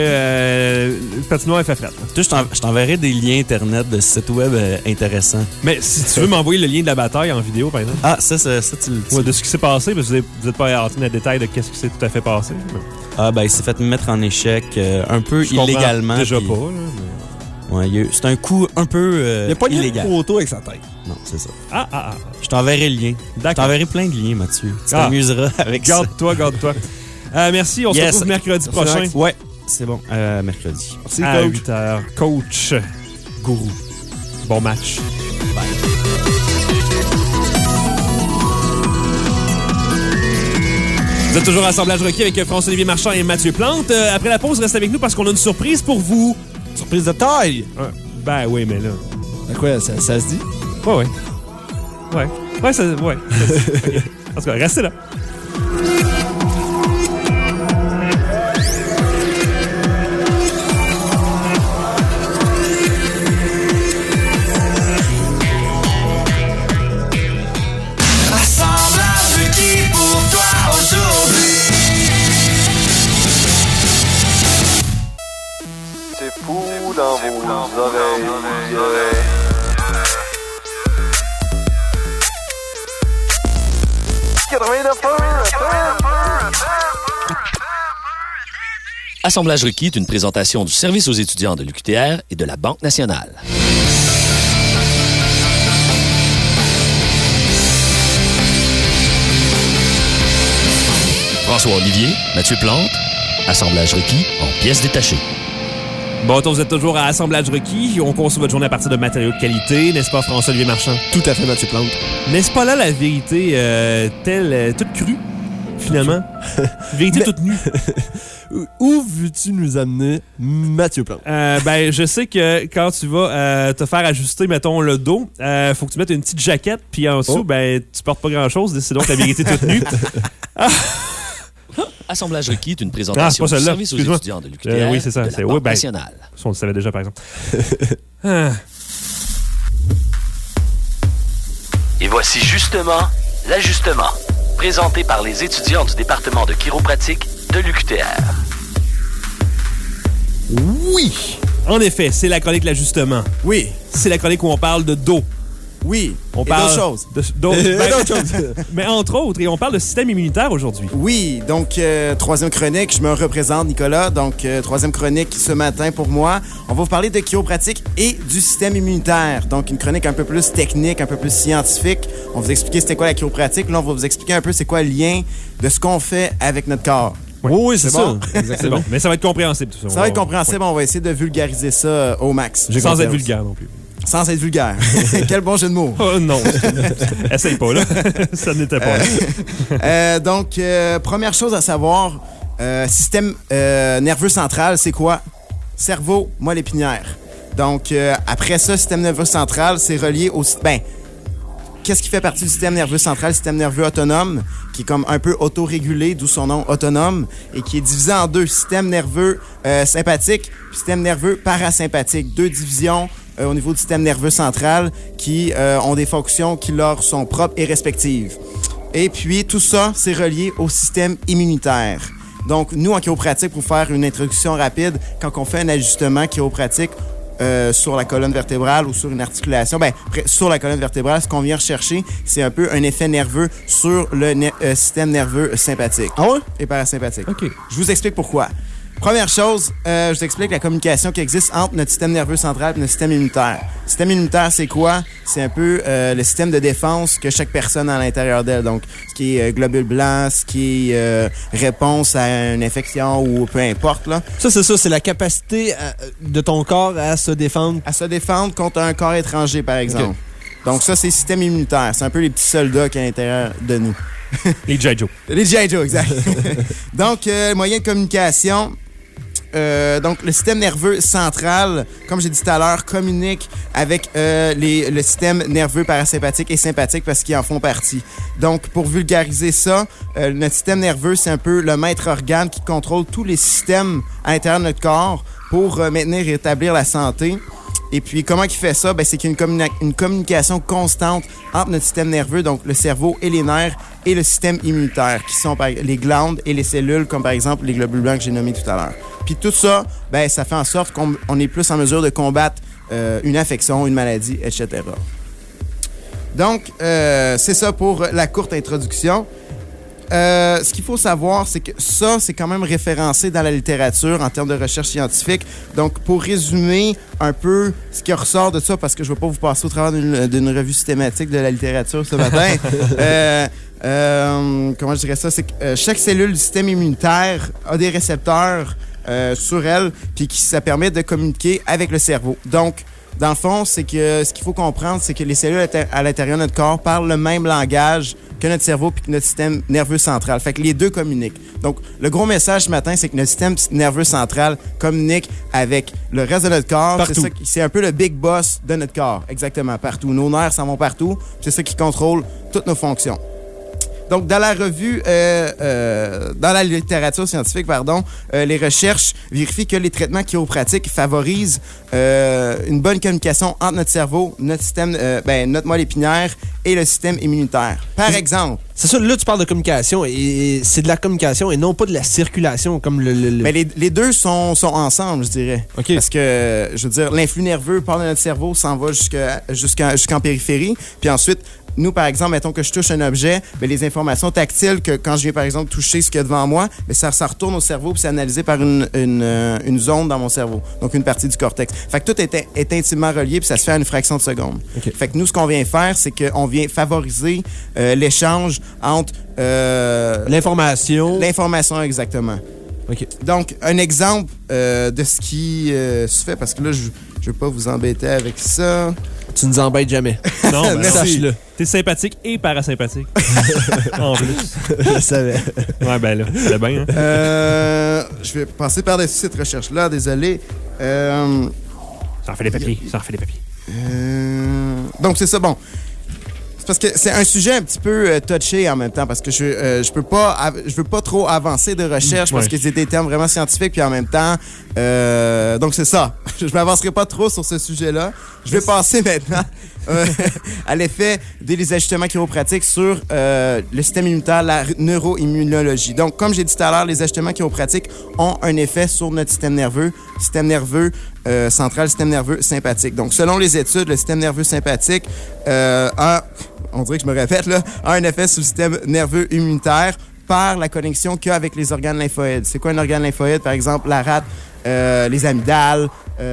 [SPEAKER 4] le patinoire est fait frette.
[SPEAKER 8] Toi, je t'enverrai des liens Internet de sites web intéressants.
[SPEAKER 4] Mais si tu veux m'envoyer le lien de la bataille en vidéo, par exemple,
[SPEAKER 8] Ah, ça tu le...
[SPEAKER 4] ouais, de ce qui s'est passé, parce que vous n'êtes pas rentré dans le détail de qu'est-ce qui s'est tout à fait passé.
[SPEAKER 8] Ah, ben, il s'est fait mettre en échec un peu
[SPEAKER 4] Je comprends
[SPEAKER 8] illégalement.
[SPEAKER 4] déjà
[SPEAKER 8] puis-
[SPEAKER 4] pas. Là, mais-
[SPEAKER 8] Ouais, c'est un coup un peu
[SPEAKER 1] Il n'y a pas de
[SPEAKER 8] illégal.
[SPEAKER 1] photo avec sa tête.
[SPEAKER 8] Non, c'est ça.
[SPEAKER 4] Ah.
[SPEAKER 8] Je t'enverrai le lien. Je
[SPEAKER 4] D'accord.
[SPEAKER 8] t'enverrai plein de liens, Mathieu. Tu
[SPEAKER 4] Ah.
[SPEAKER 8] t'amuseras avec ça.
[SPEAKER 4] Garde-toi. Merci, on se
[SPEAKER 8] Yes.
[SPEAKER 4] retrouve mercredi
[SPEAKER 1] Merci,
[SPEAKER 4] prochain
[SPEAKER 1] Max.
[SPEAKER 8] Ouais, c'est bon. Mercredi.
[SPEAKER 1] Merci,
[SPEAKER 4] à
[SPEAKER 1] coach.
[SPEAKER 4] 8h. Coach, gourou, bon match. Vous êtes toujours à Assemblage requis avec François-Olivier Marchand et Mathieu Plante. Après la pause, reste avec nous parce qu'on a une surprise pour vous.
[SPEAKER 1] Surprise de taille.
[SPEAKER 4] Ben oui, mais là...
[SPEAKER 1] À quoi, ça se dit?
[SPEAKER 4] Ouais. Ouais, ça se dit. En tout cas, restez là.
[SPEAKER 7] fou dans vos oreilles.
[SPEAKER 3] Assemblage requis est une présentation du service aux étudiants de l'UQTR et de la Banque nationale. François Olivier, Mathieu Plante, Assemblage requis en pièces détachées.
[SPEAKER 4] Bon, vous êtes toujours à Assemblage requis. On conçoit votre journée à partir de matériaux de qualité, n'est-ce pas, François-Olivier Marchand?
[SPEAKER 1] Tout à fait, Mathieu Plante.
[SPEAKER 4] N'est-ce pas là la vérité telle, toute crue, finalement? Vérité toute nue.
[SPEAKER 1] Où veux-tu nous amener, Mathieu Plante?
[SPEAKER 4] Ben, je sais que quand tu vas te faire ajuster, mettons, le dos, faut que tu mettes une petite jaquette, puis en dessous, ben, tu portes pas grand-chose. C'est donc la vérité toute nue.
[SPEAKER 3] Assemblage requis est une présentation du service aux étudiants de l'UQTR
[SPEAKER 4] oui, c'est ça.
[SPEAKER 3] de la Banque nationale.
[SPEAKER 4] Ça, on le savait déjà, par exemple.
[SPEAKER 3] Et voici justement l'ajustement, présenté par les étudiants du département de chiropratique de l'UQTR.
[SPEAKER 1] Oui!
[SPEAKER 4] En effet, c'est la chronique l'ajustement.
[SPEAKER 1] Oui!
[SPEAKER 4] C'est la chronique où on parle de dos.
[SPEAKER 1] Oui!
[SPEAKER 4] On
[SPEAKER 1] et
[SPEAKER 4] parle
[SPEAKER 1] d'autres choses.
[SPEAKER 4] D'autres choses. Mais entre autres, et on parle de système immunitaire aujourd'hui.
[SPEAKER 9] Oui, donc troisième chronique, je me représente, Nicolas. Donc troisième chronique ce matin pour moi. On va vous parler de chiropratique et du système immunitaire. Donc une chronique un peu plus technique, un peu plus scientifique. On va vous expliquer c'était quoi la chiropratique. Là, on va vous expliquer un peu c'est quoi le lien de ce qu'on fait avec notre corps.
[SPEAKER 1] Oui, c'est ça.
[SPEAKER 9] Bon?
[SPEAKER 4] C'est bon. Mais ça va être compréhensible, tout ça.
[SPEAKER 9] Ça va être compréhensible. On va essayer de vulgariser ça au max.
[SPEAKER 4] Sans être vulgaire non plus.
[SPEAKER 9] Sans être vulgaire. Quel bon jeu de mots.
[SPEAKER 4] Oh non. Essaye pas, là. Ça n'était pas là.
[SPEAKER 9] Donc, première chose à savoir, système nerveux central, c'est quoi? Cerveau, moelle épinière. Donc, après ça, système nerveux central, c'est relié au... qu'est-ce qui fait partie du système nerveux central? Le système nerveux autonome, qui est comme un peu autorégulé, d'où son nom autonome, et qui est divisé en deux. Système nerveux sympathique, puis système nerveux parasympathique. Deux divisions au niveau du système nerveux central qui ont des fonctions qui leur sont propres et respectives. Et puis, tout ça, c'est relié au système immunitaire. Donc, nous, en chiropratique, pour faire une introduction rapide, quand on fait un ajustement chiropratique sur la colonne vertébrale ou sur une articulation, sur la colonne vertébrale, ce qu'on vient rechercher, c'est un peu un effet nerveux sur le système nerveux sympathique et parasympathique.
[SPEAKER 4] OK.
[SPEAKER 9] Je vous explique pourquoi. Première chose, je vous explique la communication qui existe entre notre système nerveux central et notre système immunitaire. Le système immunitaire, c'est quoi? C'est un peu le système de défense que chaque personne a à l'intérieur d'elle. Donc, ce qui est globule blanc, ce qui est réponse à une infection ou peu importe. Là.
[SPEAKER 1] Ça, c'est ça. C'est la capacité de ton corps à se défendre.
[SPEAKER 9] À se défendre contre un corps étranger, par exemple. Okay. Donc, ça, c'est le système immunitaire. C'est un peu les petits soldats qui sont à l'intérieur de nous.
[SPEAKER 4] Les G.I. Joe.
[SPEAKER 9] Les G.I. Joe, exact. Donc, moyen de communication... donc, le système nerveux central, comme j'ai dit tout à l'heure, communique avec le système nerveux parasympathique et sympathique parce qu'ils en font partie. Donc, pour vulgariser ça, notre système nerveux, c'est un peu le maître organe qui contrôle tous les systèmes à l'intérieur de notre corps pour maintenir et établir la santé. Et puis, comment il fait ça? C'est qu'il y a une communication constante entre notre système nerveux, donc le cerveau et les nerfs, et le système immunitaire, qui sont les glandes et les cellules, comme par exemple les globules blancs que j'ai nommés tout à l'heure. Puis tout ça, ça fait en sorte qu'on est plus en mesure de combattre une infection, une maladie, etc. Donc, c'est ça pour la courte introduction. Ce qu'il faut savoir, c'est que ça, c'est quand même référencé dans la littérature en termes de recherche scientifique. Donc, pour résumer un peu ce qui ressort de ça, parce que je ne vais pas vous passer au travers d'une revue systématique de la littérature ce matin, comment je dirais ça? C'est que chaque cellule du système immunitaire a des récepteurs sur elle, puis ça permet de communiquer avec le cerveau. Donc, dans le fond, c'est que ce qu'il faut comprendre, c'est que les cellules à l'intérieur de notre corps parlent le même langage que notre cerveau puis que notre système nerveux central. Fait que les deux communiquent. Donc, le gros message ce matin, c'est que notre système nerveux central communique avec le reste de notre corps.
[SPEAKER 1] Partout.
[SPEAKER 9] C'est un peu le big boss de notre corps. Exactement, partout. Nos nerfs s'en vont partout. C'est ça qui contrôle toutes nos fonctions. Donc, dans la revue, dans la littérature scientifique, les recherches vérifient que les traitements chiropratiques favorisent une bonne communication entre notre cerveau, notre système, notre moelle épinière et le système immunitaire. Par exemple...
[SPEAKER 1] C'est ça, là, tu parles de communication, et c'est de la communication et non pas de la circulation, comme le...
[SPEAKER 9] Mais les deux sont ensemble, je dirais.
[SPEAKER 1] OK.
[SPEAKER 9] Parce que, je veux dire, l'influx nerveux part de notre cerveau, s'en va jusqu'en périphérie, puis ensuite... Nous, par exemple, mettons que je touche un objet, bien, les informations tactiles que quand je viens, par exemple, toucher ce qu'il y a devant moi, bien, ça retourne au cerveau puis c'est analysé par une zone dans mon cerveau, donc une partie du cortex. Fait que tout est intimement relié puis ça se fait à une fraction de seconde.
[SPEAKER 1] Okay.
[SPEAKER 9] Fait que nous, ce qu'on vient faire, c'est qu'on vient favoriser l'échange entre...
[SPEAKER 1] L'information,
[SPEAKER 9] exactement.
[SPEAKER 1] OK.
[SPEAKER 9] Donc, un exemple de ce qui se fait, parce que là, je ne veux pas vous embêter avec ça.
[SPEAKER 1] Tu nous embêtes jamais.
[SPEAKER 4] Non, ben
[SPEAKER 9] Merci.
[SPEAKER 1] Sache-le.
[SPEAKER 4] T'es sympathique et parasympathique. En plus.
[SPEAKER 1] Je le savais.
[SPEAKER 4] Ouais, ben là, c'est bien, hein?
[SPEAKER 9] Je vais passer par-dessus cette recherche-là, désolé.
[SPEAKER 4] Ça en fait des papiers.
[SPEAKER 9] Donc, c'est ça, bon. C'est parce que c'est un sujet un petit peu touché en même temps, parce que je veux pas trop avancer de recherche, parce que c'est des termes vraiment scientifiques, puis en même temps, donc c'est ça. Je m'avancerai pas trop sur ce sujet-là. Je vais passer maintenant à l'effet des ajustements chiropratiques sur le système immunitaire, la neuroimmunologie. Donc, comme j'ai dit tout à l'heure, les ajustements chiropratiques ont un effet sur notre système nerveux central, système nerveux sympathique. Donc, selon les études, le système nerveux sympathique on dirait que je me répète, là, a un effet sur le système nerveux immunitaire par la connexion qu'il y a avec les organes lymphoïdes. C'est quoi un organe lymphoïde? Par exemple, la rate, les amygdales,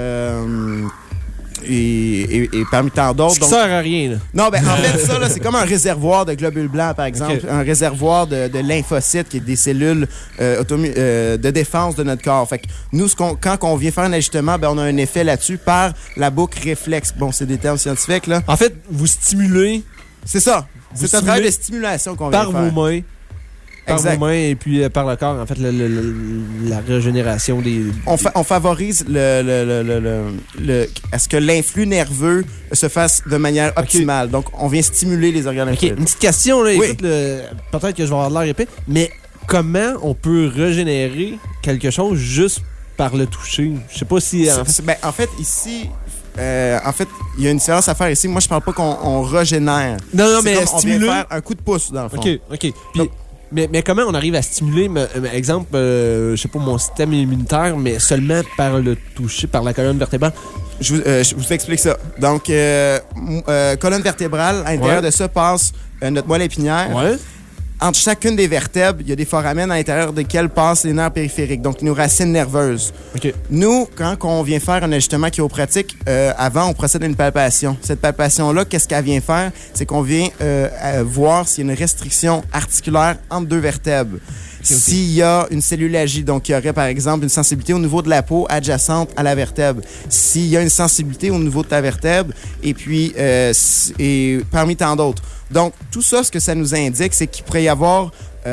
[SPEAKER 9] et parmi tant d'autres.
[SPEAKER 1] Ça sert à rien, là.
[SPEAKER 9] Non, ben en fait, ça, là, c'est comme un réservoir de globules blancs, par exemple. Okay. Un réservoir de lymphocytes, qui est des cellules de défense de notre corps. Fait que nous, quand on vient faire un ajustement, ben on a un effet là-dessus par la boucle réflexe. Bon, c'est des termes scientifiques, là.
[SPEAKER 1] En fait, vous stimulez...
[SPEAKER 9] C'est ça. C'est un travail de stimulation qu'on vient faire.
[SPEAKER 1] Par vos mains. Par
[SPEAKER 9] exact.
[SPEAKER 1] vos mains et puis par le corps, en fait, la régénération des...
[SPEAKER 9] On favorise à ce que l'influx nerveux se fasse de manière optimale. Okay. Donc, on vient stimuler les organes lymphoïdes.
[SPEAKER 1] OK, une petite question, là.
[SPEAKER 9] Oui.
[SPEAKER 1] Écoute, peut-être que je vais avoir de l'air épais, mais comment on peut régénérer quelque chose juste par le toucher? Je sais pas si...
[SPEAKER 9] En fait, ici... il y a une différence à faire ici. Moi, je parle pas qu'on régénère.
[SPEAKER 1] Non, mais stimuler...
[SPEAKER 9] On vient faire un coup de pouce, dans le fond.
[SPEAKER 1] OK. Puis, mais comment on arrive à stimuler, exemple, je sais pas, mon système immunitaire, mais seulement par le toucher, par la colonne vertébrale?
[SPEAKER 9] Je vous explique ça. Donc, colonne vertébrale, à l'intérieur de ça passe notre moelle épinière.
[SPEAKER 1] Ouais.
[SPEAKER 9] Entre chacune des vertèbres, il y a des foramènes à l'intérieur desquels passent les nerfs périphériques, donc nos racines nerveuses.
[SPEAKER 1] Okay.
[SPEAKER 9] Nous, quand on vient faire un ajustement chiropratique, avant, on procède à une palpation. Cette palpation-là, qu'est-ce qu'elle vient faire? C'est qu'on vient voir s'il y a une restriction articulaire entre deux vertèbres. S'il y a une cellulalgie, donc il y aurait par exemple une sensibilité au niveau de la peau adjacente à la vertèbre. S'il y a une sensibilité au niveau de ta vertèbre, et puis et parmi tant d'autres. Donc tout ça, ce que ça nous indique, c'est qu'il pourrait y avoir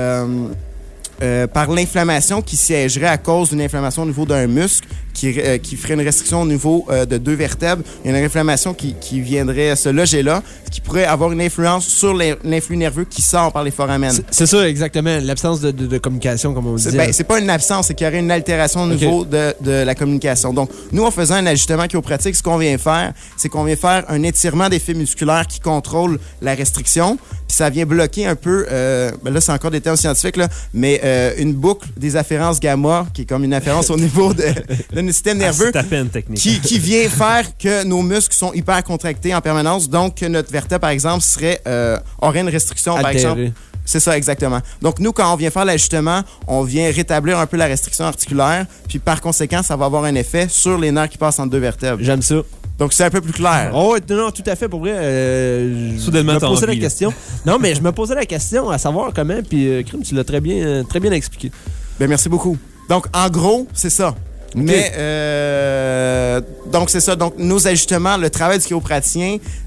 [SPEAKER 9] par l'inflammation qui siégerait à cause d'une inflammation au niveau d'un muscle qui ferait une restriction au niveau de deux vertèbres. Il y a une inflammation qui viendrait se loger là, ce qui pourrait avoir une influence sur l'influx nerveux qui sort par les foramènes.
[SPEAKER 1] C'est ça, exactement. L'absence de communication, comme on dit.
[SPEAKER 9] C'est pas une absence, c'est qu'il y aurait une altération au niveau de la communication. Donc, nous, en faisant un ajustement chiropratique, ce qu'on vient faire, c'est qu'on vient faire un étirement des fibres musculaires qui contrôle la restriction. Puis ça vient bloquer un peu, là, c'est encore des termes scientifiques, là, mais une boucle des afférences gamma, qui est comme une afférence au niveau de notre système nerveux,
[SPEAKER 4] c'est à peine technique.
[SPEAKER 9] qui vient faire que nos muscles sont hyper contractés en permanence, donc que notre vertèbre, par exemple, aurait une restriction, par exemple. C'est ça, exactement. Donc, nous, quand on vient faire l'ajustement, on vient rétablir un peu la restriction articulaire, puis par conséquent, ça va avoir un effet sur les nerfs qui passent entre deux vertèbres.
[SPEAKER 1] J'aime ça.
[SPEAKER 9] Donc, c'est un peu plus clair.
[SPEAKER 1] Oh, non, tout à fait, pour vrai.
[SPEAKER 4] Soudainement,
[SPEAKER 1] je me posais la question. Non, mais je me posais la question à savoir comment, puis Crime, tu l'as très bien expliqué.
[SPEAKER 9] Bien, merci beaucoup. Donc, en gros, c'est ça. Okay. Mais, donc, c'est ça. Donc, nos ajustements, le travail du chiropraticien,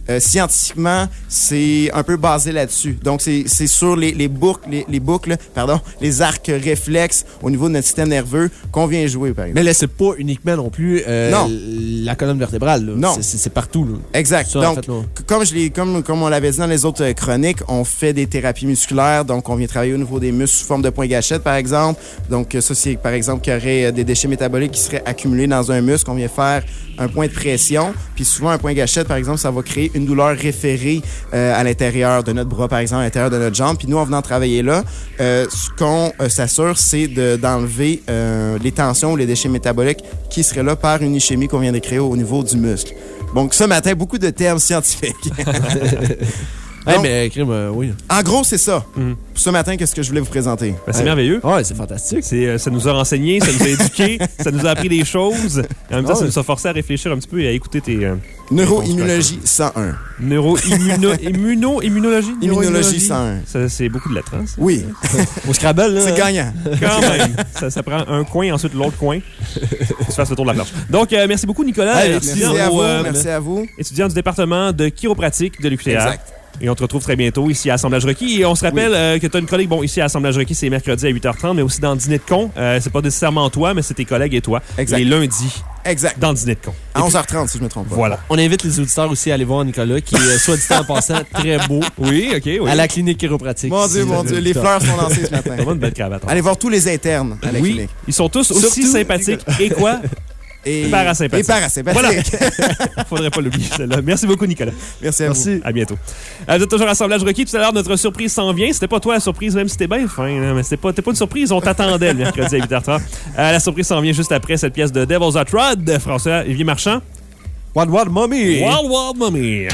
[SPEAKER 9] scientifiquement, c'est un peu basé là-dessus. Donc, c'est sur les boucles, les arcs réflexes au niveau de notre système nerveux qu'on vient jouer, par exemple.
[SPEAKER 1] Mais là, c'est pas uniquement non plus
[SPEAKER 9] Non.
[SPEAKER 1] la colonne vertébrale. Là.
[SPEAKER 9] Non.
[SPEAKER 1] C'est partout. Là.
[SPEAKER 9] Exact.
[SPEAKER 1] Ça, en
[SPEAKER 9] Donc,
[SPEAKER 1] fait, là.
[SPEAKER 9] comme on l'avait dit dans les autres chroniques, on fait des thérapies musculaires. Donc, on vient travailler au niveau des muscles sous forme de points gâchettes, par exemple. Donc, ça, c'est, par exemple, qu'il y aurait des déchets métaboliques qui seraient accumulés dans un muscle. On vient faire un point de pression. Puis souvent, un point gâchette, par exemple, ça va créer une douleur référée à l'intérieur de notre bras, par exemple, à l'intérieur de notre jambe. Puis nous, en venant travailler là, ce qu'on s'assure, c'est d'enlever les tensions ou les déchets métaboliques qui seraient là par une ischémie qu'on vient de créer au niveau du muscle. Donc, ce matin, beaucoup de termes scientifiques. Donc,
[SPEAKER 1] mais crime, oui.
[SPEAKER 9] En gros, c'est ça. Ce matin, qu'est-ce que je voulais vous présenter?
[SPEAKER 4] Ben, c'est merveilleux.
[SPEAKER 1] Ouais, c'est fantastique.
[SPEAKER 4] Ça nous a renseigné, ça nous a éduqués, ça nous a appris des choses. Et en même temps, ça nous a forcé à réfléchir un petit peu et à écouter tes...
[SPEAKER 9] Neuroimmunologie 101.
[SPEAKER 4] Immunologie?
[SPEAKER 9] Immunologie 101.
[SPEAKER 4] Ça, c'est beaucoup de lettres, hein?
[SPEAKER 9] Oui.
[SPEAKER 1] Au Scrabble, là.
[SPEAKER 9] C'est gagnant.
[SPEAKER 4] Quand même. Ça prend un coin, ensuite l'autre coin. Tu fasses le tour de la planche. Donc, merci beaucoup, Nicolas.
[SPEAKER 9] Merci à vous.
[SPEAKER 4] Étudiant du département de chiropratique de l'UQTR.
[SPEAKER 9] Exact.
[SPEAKER 4] Et on te retrouve très bientôt ici à Assemblage Requis. Et on se rappelle que tu as une collègue, ici à Assemblage Requis, c'est mercredi à 8h30, mais aussi dans le Dîner de con. C'est pas nécessairement toi, mais c'est tes collègues et toi.
[SPEAKER 9] Exact.
[SPEAKER 4] Les lundis.
[SPEAKER 9] Exact.
[SPEAKER 4] Dans le Dîner de con.
[SPEAKER 9] À 11h30, si je me trompe pas.
[SPEAKER 4] Voilà.
[SPEAKER 1] On invite les auditeurs aussi à aller voir Nicolas, qui est, soit dit en passant, très beau.
[SPEAKER 4] Oui, OK, oui.
[SPEAKER 1] À la clinique chiropratique.
[SPEAKER 9] Mon Dieu, les fleurs sont lancées ce matin.
[SPEAKER 4] Vraiment une belle cravate.
[SPEAKER 9] Allez voir tous les internes à la
[SPEAKER 4] oui,
[SPEAKER 9] clinique.
[SPEAKER 4] ils sont tous aussi
[SPEAKER 9] Surtout,
[SPEAKER 4] sympathiques. Et quoi?
[SPEAKER 9] Et
[SPEAKER 4] parasympathique.
[SPEAKER 9] Et parasympathique.
[SPEAKER 4] Voilà. Faudrait pas l'oublier, celle-là. Merci beaucoup, Nicolas.
[SPEAKER 9] Merci à vous.
[SPEAKER 4] À bientôt. Vous êtes toujours à Assemblage Requis. Tout à l'heure, notre surprise s'en vient. C'était pas toi la surprise, même si t'es bien fin. Hein, mais t'es pas une surprise. On t'attendait le mercredi à 8h30. La surprise s'en vient juste après cette pièce de Devil's Hot Rod de François-Olivier Marchand.
[SPEAKER 1] Wild Wild Mommy.
[SPEAKER 4] Wild Wild Mommy.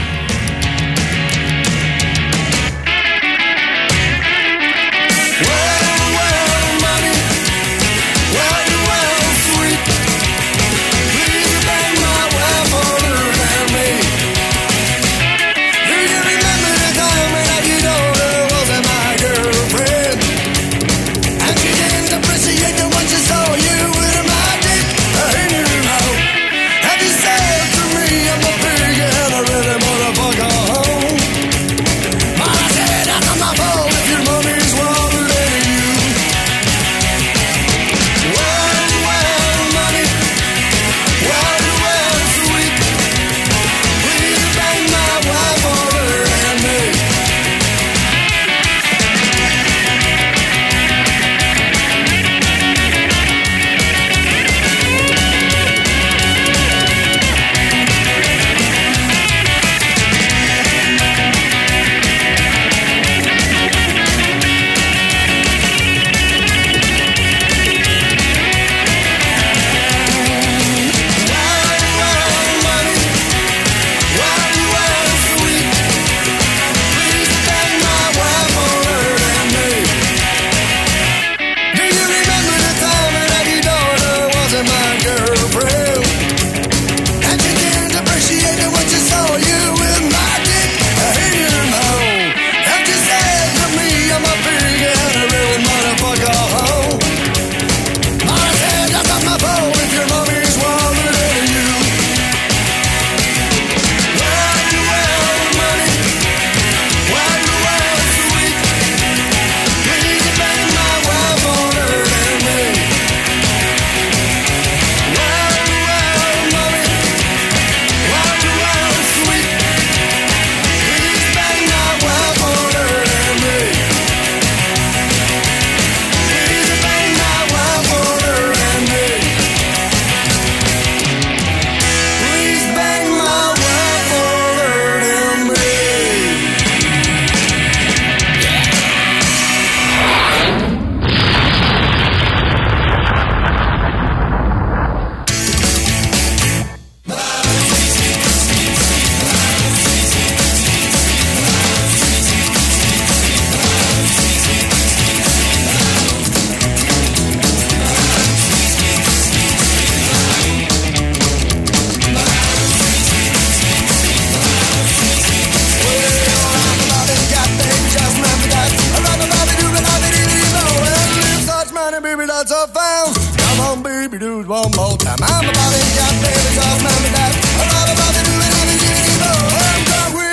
[SPEAKER 6] One more time. I'm about to get baby, so I'm that. I'm about to do it. I'm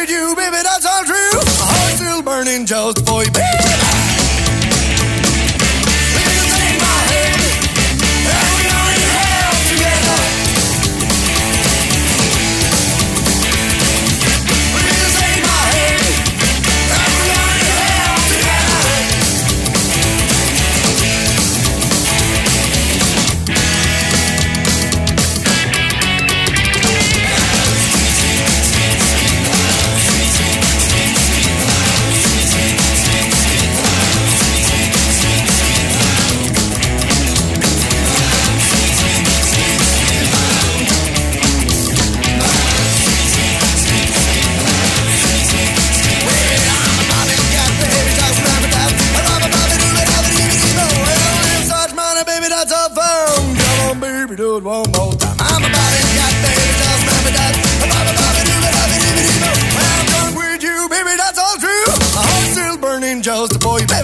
[SPEAKER 6] just for you, baby. Please take my hand, and we are in hell together. Please take my hand, and we are in hell together. Do it one more time. I'm about it, got baby, just remember that. When I'm done with you, baby, that's all true. My heart's still burning just for you, baby.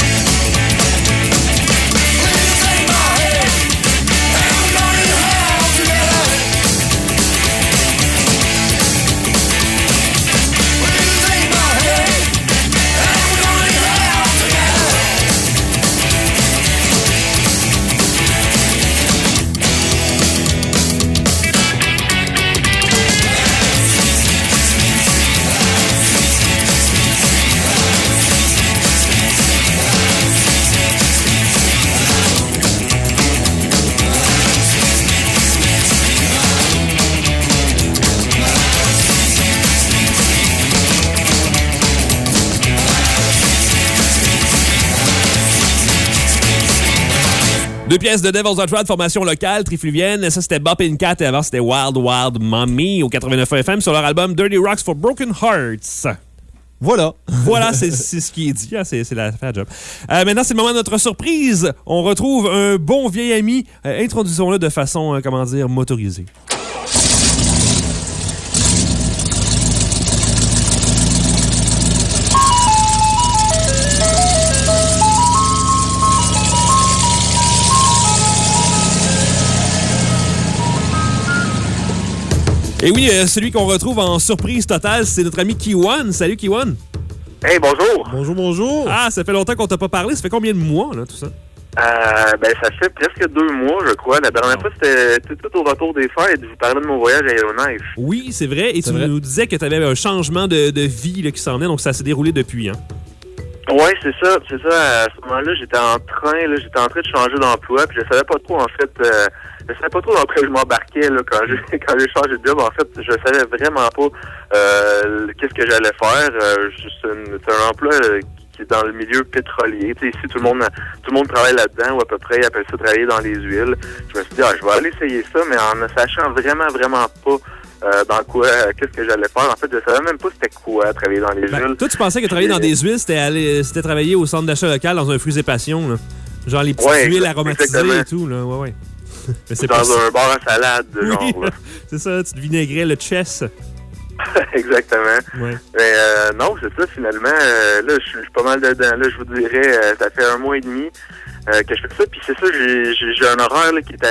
[SPEAKER 6] Please take my hand, and we're going to hell together. Please take my hand, and we're going to hell together.
[SPEAKER 4] Deux pièces de Devil's Outrad, formation locale, trifluvienne. Ça, c'était Bop in Cat et avant, c'était Wild Wild Mommy au 89 FM sur leur album Dirty Rocks for Broken Hearts.
[SPEAKER 1] Voilà.
[SPEAKER 4] Voilà, c'est ce qui est dit. Hein, c'est la job. Maintenant, c'est le moment de notre surprise. On retrouve un bon vieil ami. Introduisons-le de façon, motorisée. Et oui, celui qu'on retrouve en surprise totale, c'est notre ami Kiwan. Salut, Kiwan.
[SPEAKER 7] Hey, bonjour.
[SPEAKER 1] Bonjour.
[SPEAKER 4] Ah, ça fait longtemps qu'on t'a pas parlé. Ça fait combien de mois, là, tout ça?
[SPEAKER 7] Ça fait presque 2 mois, je crois. La dernière fois, c'était tout au retour des fêtes. Je vous parlais de mon voyage à Yellowknife.
[SPEAKER 4] Oui, c'est vrai. Et tu nous disais que tu avais un changement de vie là, qui s'en venait, donc ça s'est déroulé depuis, hein?
[SPEAKER 7] Oui, c'est ça. À ce moment-là, j'étais en train de changer d'emploi, puis je savais pas trop, en fait, je savais pas trop dans quoi je m'embarquais, là, quand j'ai changé de job. En fait, je savais vraiment pas, qu'est-ce que j'allais faire. C'est un emploi qui est dans le milieu pétrolier. Tu sais, ici, tout le monde travaille là-dedans, ou à peu près, ils appellent ça travailler dans les huiles. Je me suis dit, je vais aller essayer ça, mais en ne sachant vraiment pas dans quoi, qu'est-ce que j'allais faire. En fait, je savais même pas c'était quoi travailler dans les huiles.
[SPEAKER 4] Toi, tu pensais que travailler dans des huiles, c'était travailler au centre d'achat local dans un Fruits et Passions, là. Genre les petites huiles aromatisées et tout, là. Ouais.
[SPEAKER 7] Mais c'est dans un bar à salade,
[SPEAKER 4] oui,
[SPEAKER 7] genre. Là.
[SPEAKER 4] C'est ça, tu te vinaigrais le chess.
[SPEAKER 7] Exactement.
[SPEAKER 4] Ouais.
[SPEAKER 7] Mais non, c'est ça, finalement. Là, je suis pas mal dedans. Là, je vous dirais, ça fait 1 mois et demi que je fais ça. Puis c'est ça, j'ai un horaire là, qui est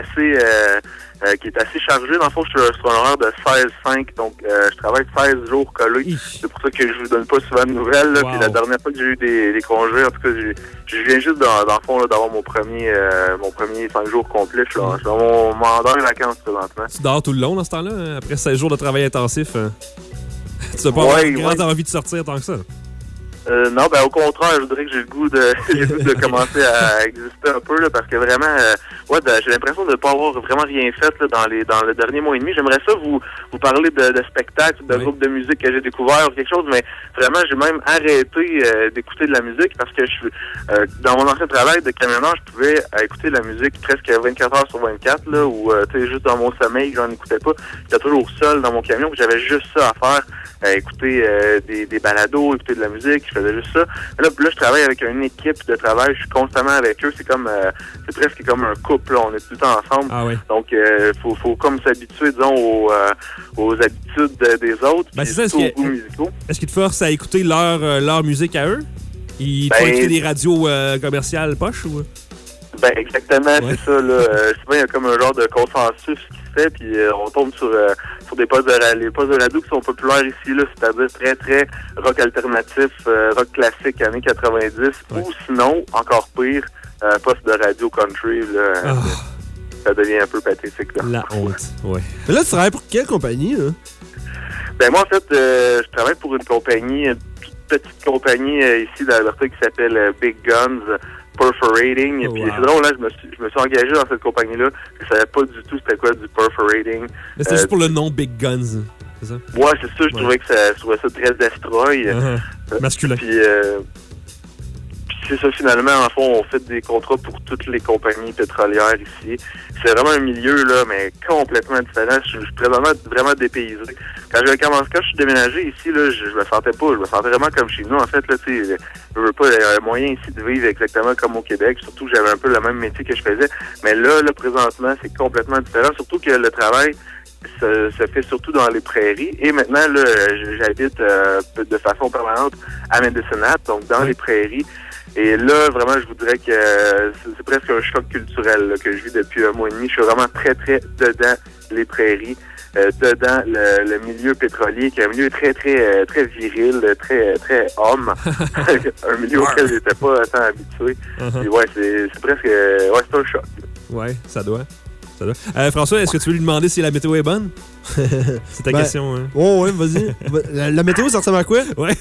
[SPEAKER 7] assez chargé. Dans le fond, je suis sur un horaire de 16-5. Donc, je travaille 16 jours collés. C'est pour ça que je vous donne pas souvent de nouvelles. Là. Wow. Puis la dernière fois que j'ai eu des congés, en tout cas, je viens juste, dans le fond, là, d'avoir mon premier 5 jours complets. Je suis dans mon mandat de vacances présentement.
[SPEAKER 4] Tu dors tout le long dans ce temps-là? Après 16 jours de travail intensif? Tu n'as pas vraiment envie de sortir tant que ça?
[SPEAKER 7] Non, au contraire, je dirais que j'ai le goût de commencer à exister un peu, là, parce que vraiment, j'ai l'impression de ne pas avoir vraiment rien fait là, dans le dernier mois et demi. J'aimerais ça vous parler de spectacles, de groupes de musique que j'ai découvert ou quelque chose, mais vraiment, j'ai même arrêté d'écouter de la musique parce que dans mon ancien travail de camionneur, je pouvais écouter de la musique presque 24 heures sur 24, là, où, juste dans mon sommeil, j'en écoutais pas. J'étais toujours seul dans mon camion, puis j'avais juste ça à faire, écouter des balados, écouter de la musique. Je faisais juste ça. Là, je travaille avec une équipe de travail. Je suis constamment avec eux. C'est c'est presque comme un couple. Là. On est tout le temps ensemble.
[SPEAKER 4] Ah oui.
[SPEAKER 7] Donc, faut comme s'habituer, disons, aux habitudes des autres.
[SPEAKER 4] C'est ça. Est-ce qu'ils te forcent à écouter leur musique à eux? Ils te font écouter des radios commerciales poches ou?
[SPEAKER 7] Exactement, c'est ça. Là. Souvent, il y a comme un genre de consensus qui se fait, puis on tombe sur sur des postes les postes de radio qui sont populaires ici, là, c'est-à-dire très, très rock alternatif, rock classique années 90, ou sinon, encore pire, poste de radio country, là, ça devient un peu pathétique. Là.
[SPEAKER 4] La honte, ouais.
[SPEAKER 1] Mais là, tu travailles pour quelle compagnie, là?
[SPEAKER 7] Ben moi, en fait, je travaille pour une compagnie, une toute petite compagnie ici d'Alberta qui s'appelle Big Guns Perforating. Puis c'est drôle, là, je me suis engagé dans cette compagnie-là. Je savais pas du tout c'était quoi du perforating.
[SPEAKER 4] Mais c'était juste pour le nom Big Guns, c'est ça?
[SPEAKER 7] Ouais, c'est ça. Je trouvais que je trouvais ça très destroy.
[SPEAKER 4] Masculin.
[SPEAKER 7] Puis c'est ça, finalement, en fond, on fait des contrats pour toutes les compagnies pétrolières ici. C'est vraiment un milieu, là, mais complètement différent. Je suis vraiment dépaysé. Quand je suis déménagé ici, là, je me sentais pas. Je me sentais vraiment comme chez nous. En fait, là, tu sais, je veux pas, il y a un moyen ici de vivre exactement comme au Québec. Surtout que j'avais un peu le même métier que je faisais. Mais là, présentement, c'est complètement différent. Surtout que le travail se fait surtout dans les prairies. Et maintenant, là, j'habite de façon permanente à Medicine Hat, donc dans les prairies. Et là, vraiment, je vous dirais que c'est presque un choc culturel là, que je vis depuis un mois et demi. Je suis vraiment très, très dedans les prairies, dedans le milieu pétrolier, qui est un milieu très, très, très viril, très, très homme. Un milieu auquel j'étais pas tant habitué. Et ouais, c'est presque... ouais, c'est un choc.
[SPEAKER 4] Ouais, ça doit. François, est-ce que tu veux lui demander si la météo est bonne? C'est ta question. Hein?
[SPEAKER 1] Oh, ouais, vas-y. La météo, ça ressemble à quoi?
[SPEAKER 4] Ouais.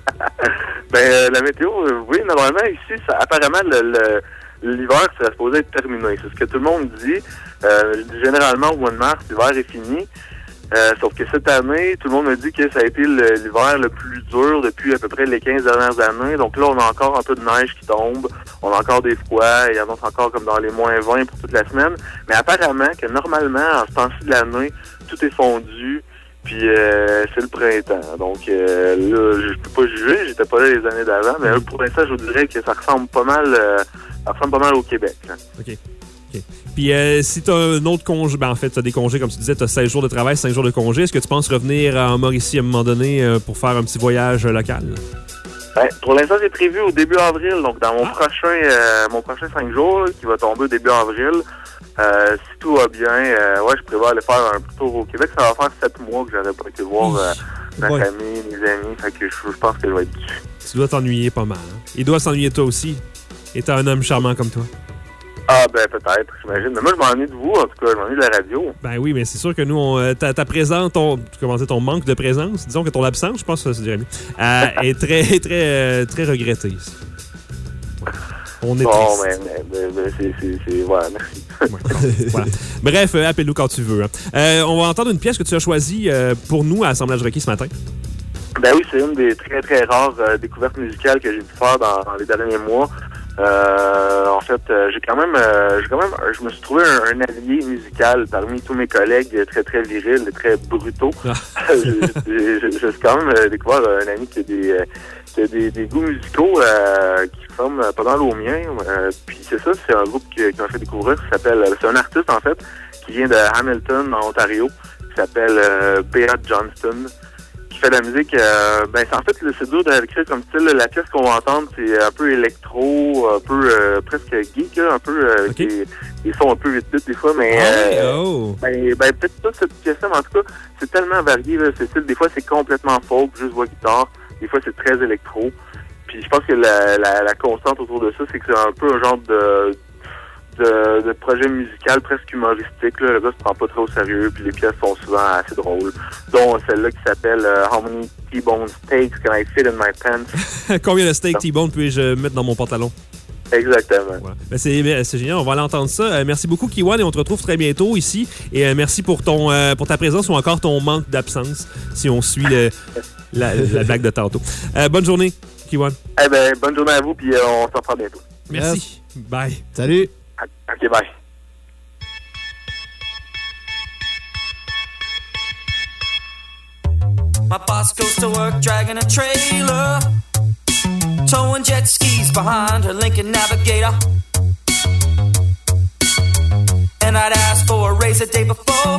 [SPEAKER 7] La météo, oui, normalement, ici, apparemment, l'hiver, c'est supposé être terminé. C'est ce que tout le monde dit. Généralement, au mois de mars, l'hiver est fini. Sauf que cette année, tout le monde me dit que ça a été l'hiver le plus dur depuis à peu près les 15 dernières années. Donc là, on a encore un peu de neige qui tombe. On a encore des froids. Il y en a encore comme dans les moins 20 pour toute la semaine. Mais apparemment que normalement, en ce temps-ci de l'année, tout est fondu. Puis c'est le printemps. Donc là, je peux pas juger. J'étais pas là les années d'avant. Mais pour l'instant, je vous dirais que ça ressemble pas mal au Québec. Là.
[SPEAKER 4] OK. Puis si tu as un autre congé, ben en fait, tu as des congés, comme tu disais, tu as 16 jours de travail, 5 jours de congé. Est-ce que tu penses revenir en Mauricie à un moment donné pour faire un petit voyage local?
[SPEAKER 7] Ben, pour l'instant, c'est prévu au début avril. Donc, dans mon prochain 5 jours, là, qui va tomber au début avril, si tout va bien, je prévois aller faire un petit tour au Québec. Ça va faire 7 mois que j'aurais pas été voir ma famille, mes amis. Fait que je pense que je vais être dessus.
[SPEAKER 4] Tu dois t'ennuyer pas mal. Hein? Il doit s'ennuyer de toi aussi. Et t'es un homme charmant comme toi.
[SPEAKER 7] Ah, ben peut-être, j'imagine. Mais moi, je m'ennuie de vous, en tout cas. Je m'ennuie de la radio.
[SPEAKER 4] Ben oui, mais c'est sûr que nous, ta présence, ton manque de présence, disons que ton absence, je pense que ça se dirait mieux, est très, très, très regretté ici. On est triste.
[SPEAKER 7] C'est... Voilà, merci.
[SPEAKER 4] Ouais, voilà. Bref, appelle-nous quand tu veux. Hein. On va entendre une pièce que tu as choisie pour nous à Assemblage Rocky ce matin.
[SPEAKER 7] Ben oui, c'est une des très, très rares découvertes musicales que j'ai pu faire dans les derniers mois. En fait, je me suis trouvé un allié musical parmi tous mes collègues très, très virils et très brutaux. Je suis quand même découvert un ami qui a des goûts musicaux qui forment pas mal aux miens. Puis c'est ça, c'est un groupe qui m'a fait découvrir, c'est un artiste en fait, qui vient de Hamilton, en Ontario, qui s'appelle Bea Johnston. Fait de la musique, en fait, c'est dur de l'écrire comme style. La pièce qu'on va entendre, c'est un peu électro, un peu presque geek, là, un peu des sons un peu vite des fois, mais peut-être pas cette pièce-là, mais en tout cas, c'est tellement varié, là, ce style. Des fois, c'est complètement folk, juste voix guitare. Des fois, c'est très électro. Puis je pense que la constante autour de ça, c'est que c'est un peu un genre de projet musical presque humoristique. Là. Le gars se prend pas trop au sérieux, puis les pièces sont souvent assez drôles. Dont celle-là qui s'appelle How many T-bone steaks can I fit in my pants?
[SPEAKER 4] Combien de steaks T-bone puis-je mettre dans mon pantalon?
[SPEAKER 7] Exactement.
[SPEAKER 4] Voilà. Ben c'est génial, on va aller entendre ça. Merci beaucoup, Kiwan, et on te retrouve très bientôt ici. Et merci pour ta présence ou encore ton manque d'absence, si on suit la blague de tantôt. Bonne journée, Kiwan.
[SPEAKER 7] Bonne journée à vous, puis on s'en reprend bientôt.
[SPEAKER 4] Merci. Yes. Bye.
[SPEAKER 1] Salut.
[SPEAKER 7] OK, bye.
[SPEAKER 6] My boss goes to work dragging a trailer, towing jet skis behind her Lincoln Navigator. And I'd asked for a raise the day before,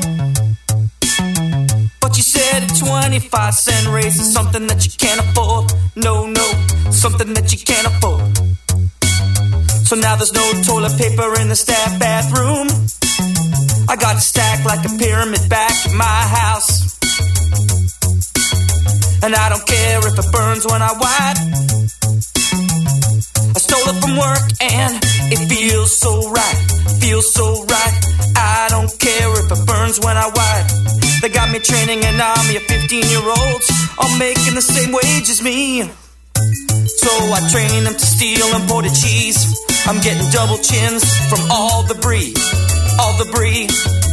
[SPEAKER 6] but you said a 25-cent raise is something that you can't afford. No, something that you can't afford. So now there's no toilet paper in the staff bathroom. I got it stacked like a pyramid back at my house. and I don't care if it burns when I wipe. I stole it from work and it feels so right, feels so right. I don't care if it burns when I wipe. They got me training an army of 15-year-olds, all making the same wage as me. So I train them to steal imported cheese. I'm getting double chins from all the brie, all the brie.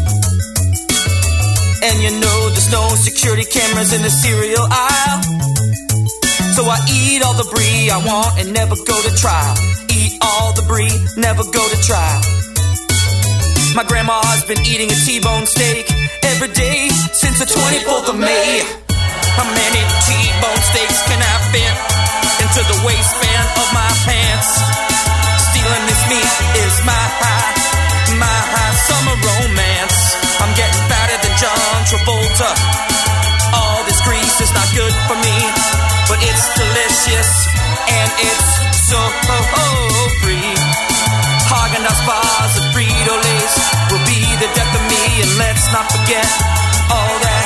[SPEAKER 6] And you know there's no security cameras in the cereal aisle. So I eat all the brie I want and never go to trial. Eat all the brie, never go to trial. My grandma's been eating a T-bone steak every day since the 24th of May. How many T-bone steaks can I fit into the waistband of my pants? Stealing this meat is my high summer romance. I'm getting fatter than John Travolta. All this grease is not good for me, but it's delicious and it's so free. Haagen-Dazs bars and Frito-Lays will be the death of me, and let's not forget all that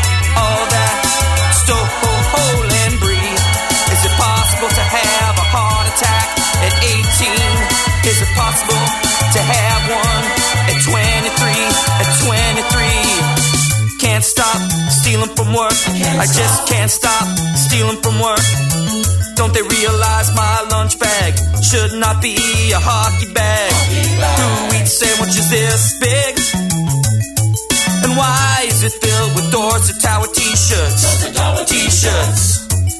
[SPEAKER 6] stolen brie. Is it possible to have a heart attack at 18? Is it possible to have one at 23? At 23, can't stop stealing from work. I just can't stop stealing from work. Don't they realize my lunch bag should not be a hockey bag? Who eats sandwiches this big? And why is it filled with Dorset Tower t-shirts? T-shirts.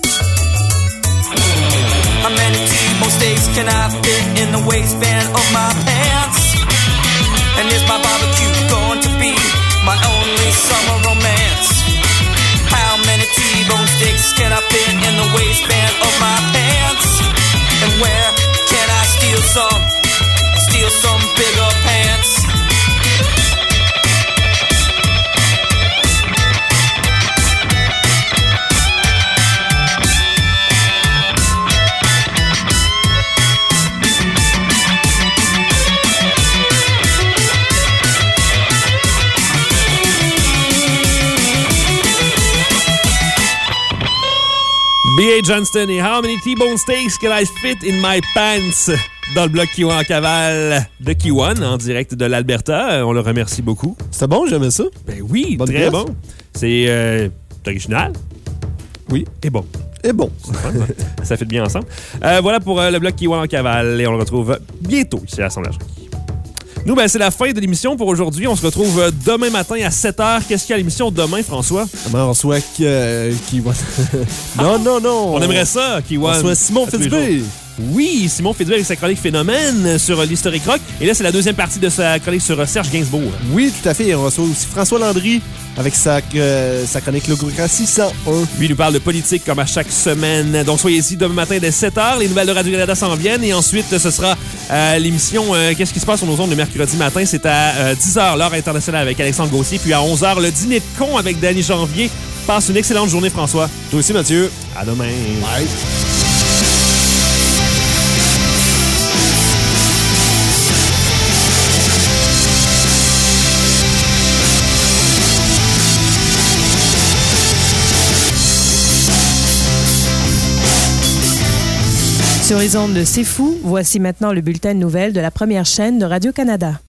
[SPEAKER 6] How many T-bone steaks can I fit in the waistband of my pants? And is my barbecue going to be my only summer romance? How many T-bone steaks can I fit in the waistband of my pants? And where can I steal some bigger pants?
[SPEAKER 4] B.A. Johnston et How Many T-Bone Steaks Can I Fit in My Pants? Dans le bloc Kiwan en cavale de Kiwan, en direct de l'Alberta. On le remercie beaucoup.
[SPEAKER 1] C'était bon, j'aimais ça.
[SPEAKER 4] Ben oui,
[SPEAKER 1] bonne
[SPEAKER 4] très
[SPEAKER 1] pièce.
[SPEAKER 4] bon. C'est original.
[SPEAKER 1] Oui.
[SPEAKER 4] Et bon.
[SPEAKER 1] Et bon.
[SPEAKER 4] Ça fait bien ensemble. Voilà pour le bloc Kiwan en cavale et on le retrouve bientôt ici à Assemblage. Nous, ben, c'est la fin de l'émission pour aujourd'hui. On se retrouve demain matin à 7h. Qu'est-ce qu'il y a à l'émission demain, François?
[SPEAKER 1] On reçoit Kiwan. Non.
[SPEAKER 4] On aimerait ça, Kiwan.
[SPEAKER 1] On reçoit Simon Fitzbé.
[SPEAKER 4] Oui, Simon Fitzbé avec sa chronique Phénomène sur l'historique rock. Et là, c'est la deuxième partie de sa chronique sur Serge Gainsbourg.
[SPEAKER 1] Oui, tout à fait. Et on reçoit aussi François Landry avec sa chronique Logocratie 101.
[SPEAKER 4] Lui, il nous parle de politique comme à chaque semaine. Donc, soyez-y demain matin dès 7h. Les nouvelles de Radio-Canada s'en viennent. Et ensuite, ce sera l'émission Qu'est-ce qui se passe sur nos ondes le mercredi matin? C'est à 10h, l'heure internationale avec Alexandre Gauthier. Puis à 11h, le dîner de con avec Danny Janvier. Passe une excellente journée, François.
[SPEAKER 1] Toi aussi, Mathieu.
[SPEAKER 4] À demain.
[SPEAKER 1] Bye.
[SPEAKER 10] Sur les ondes de C'est Fou, voici maintenant le bulletin de nouvelles de la première chaîne de Radio-Canada.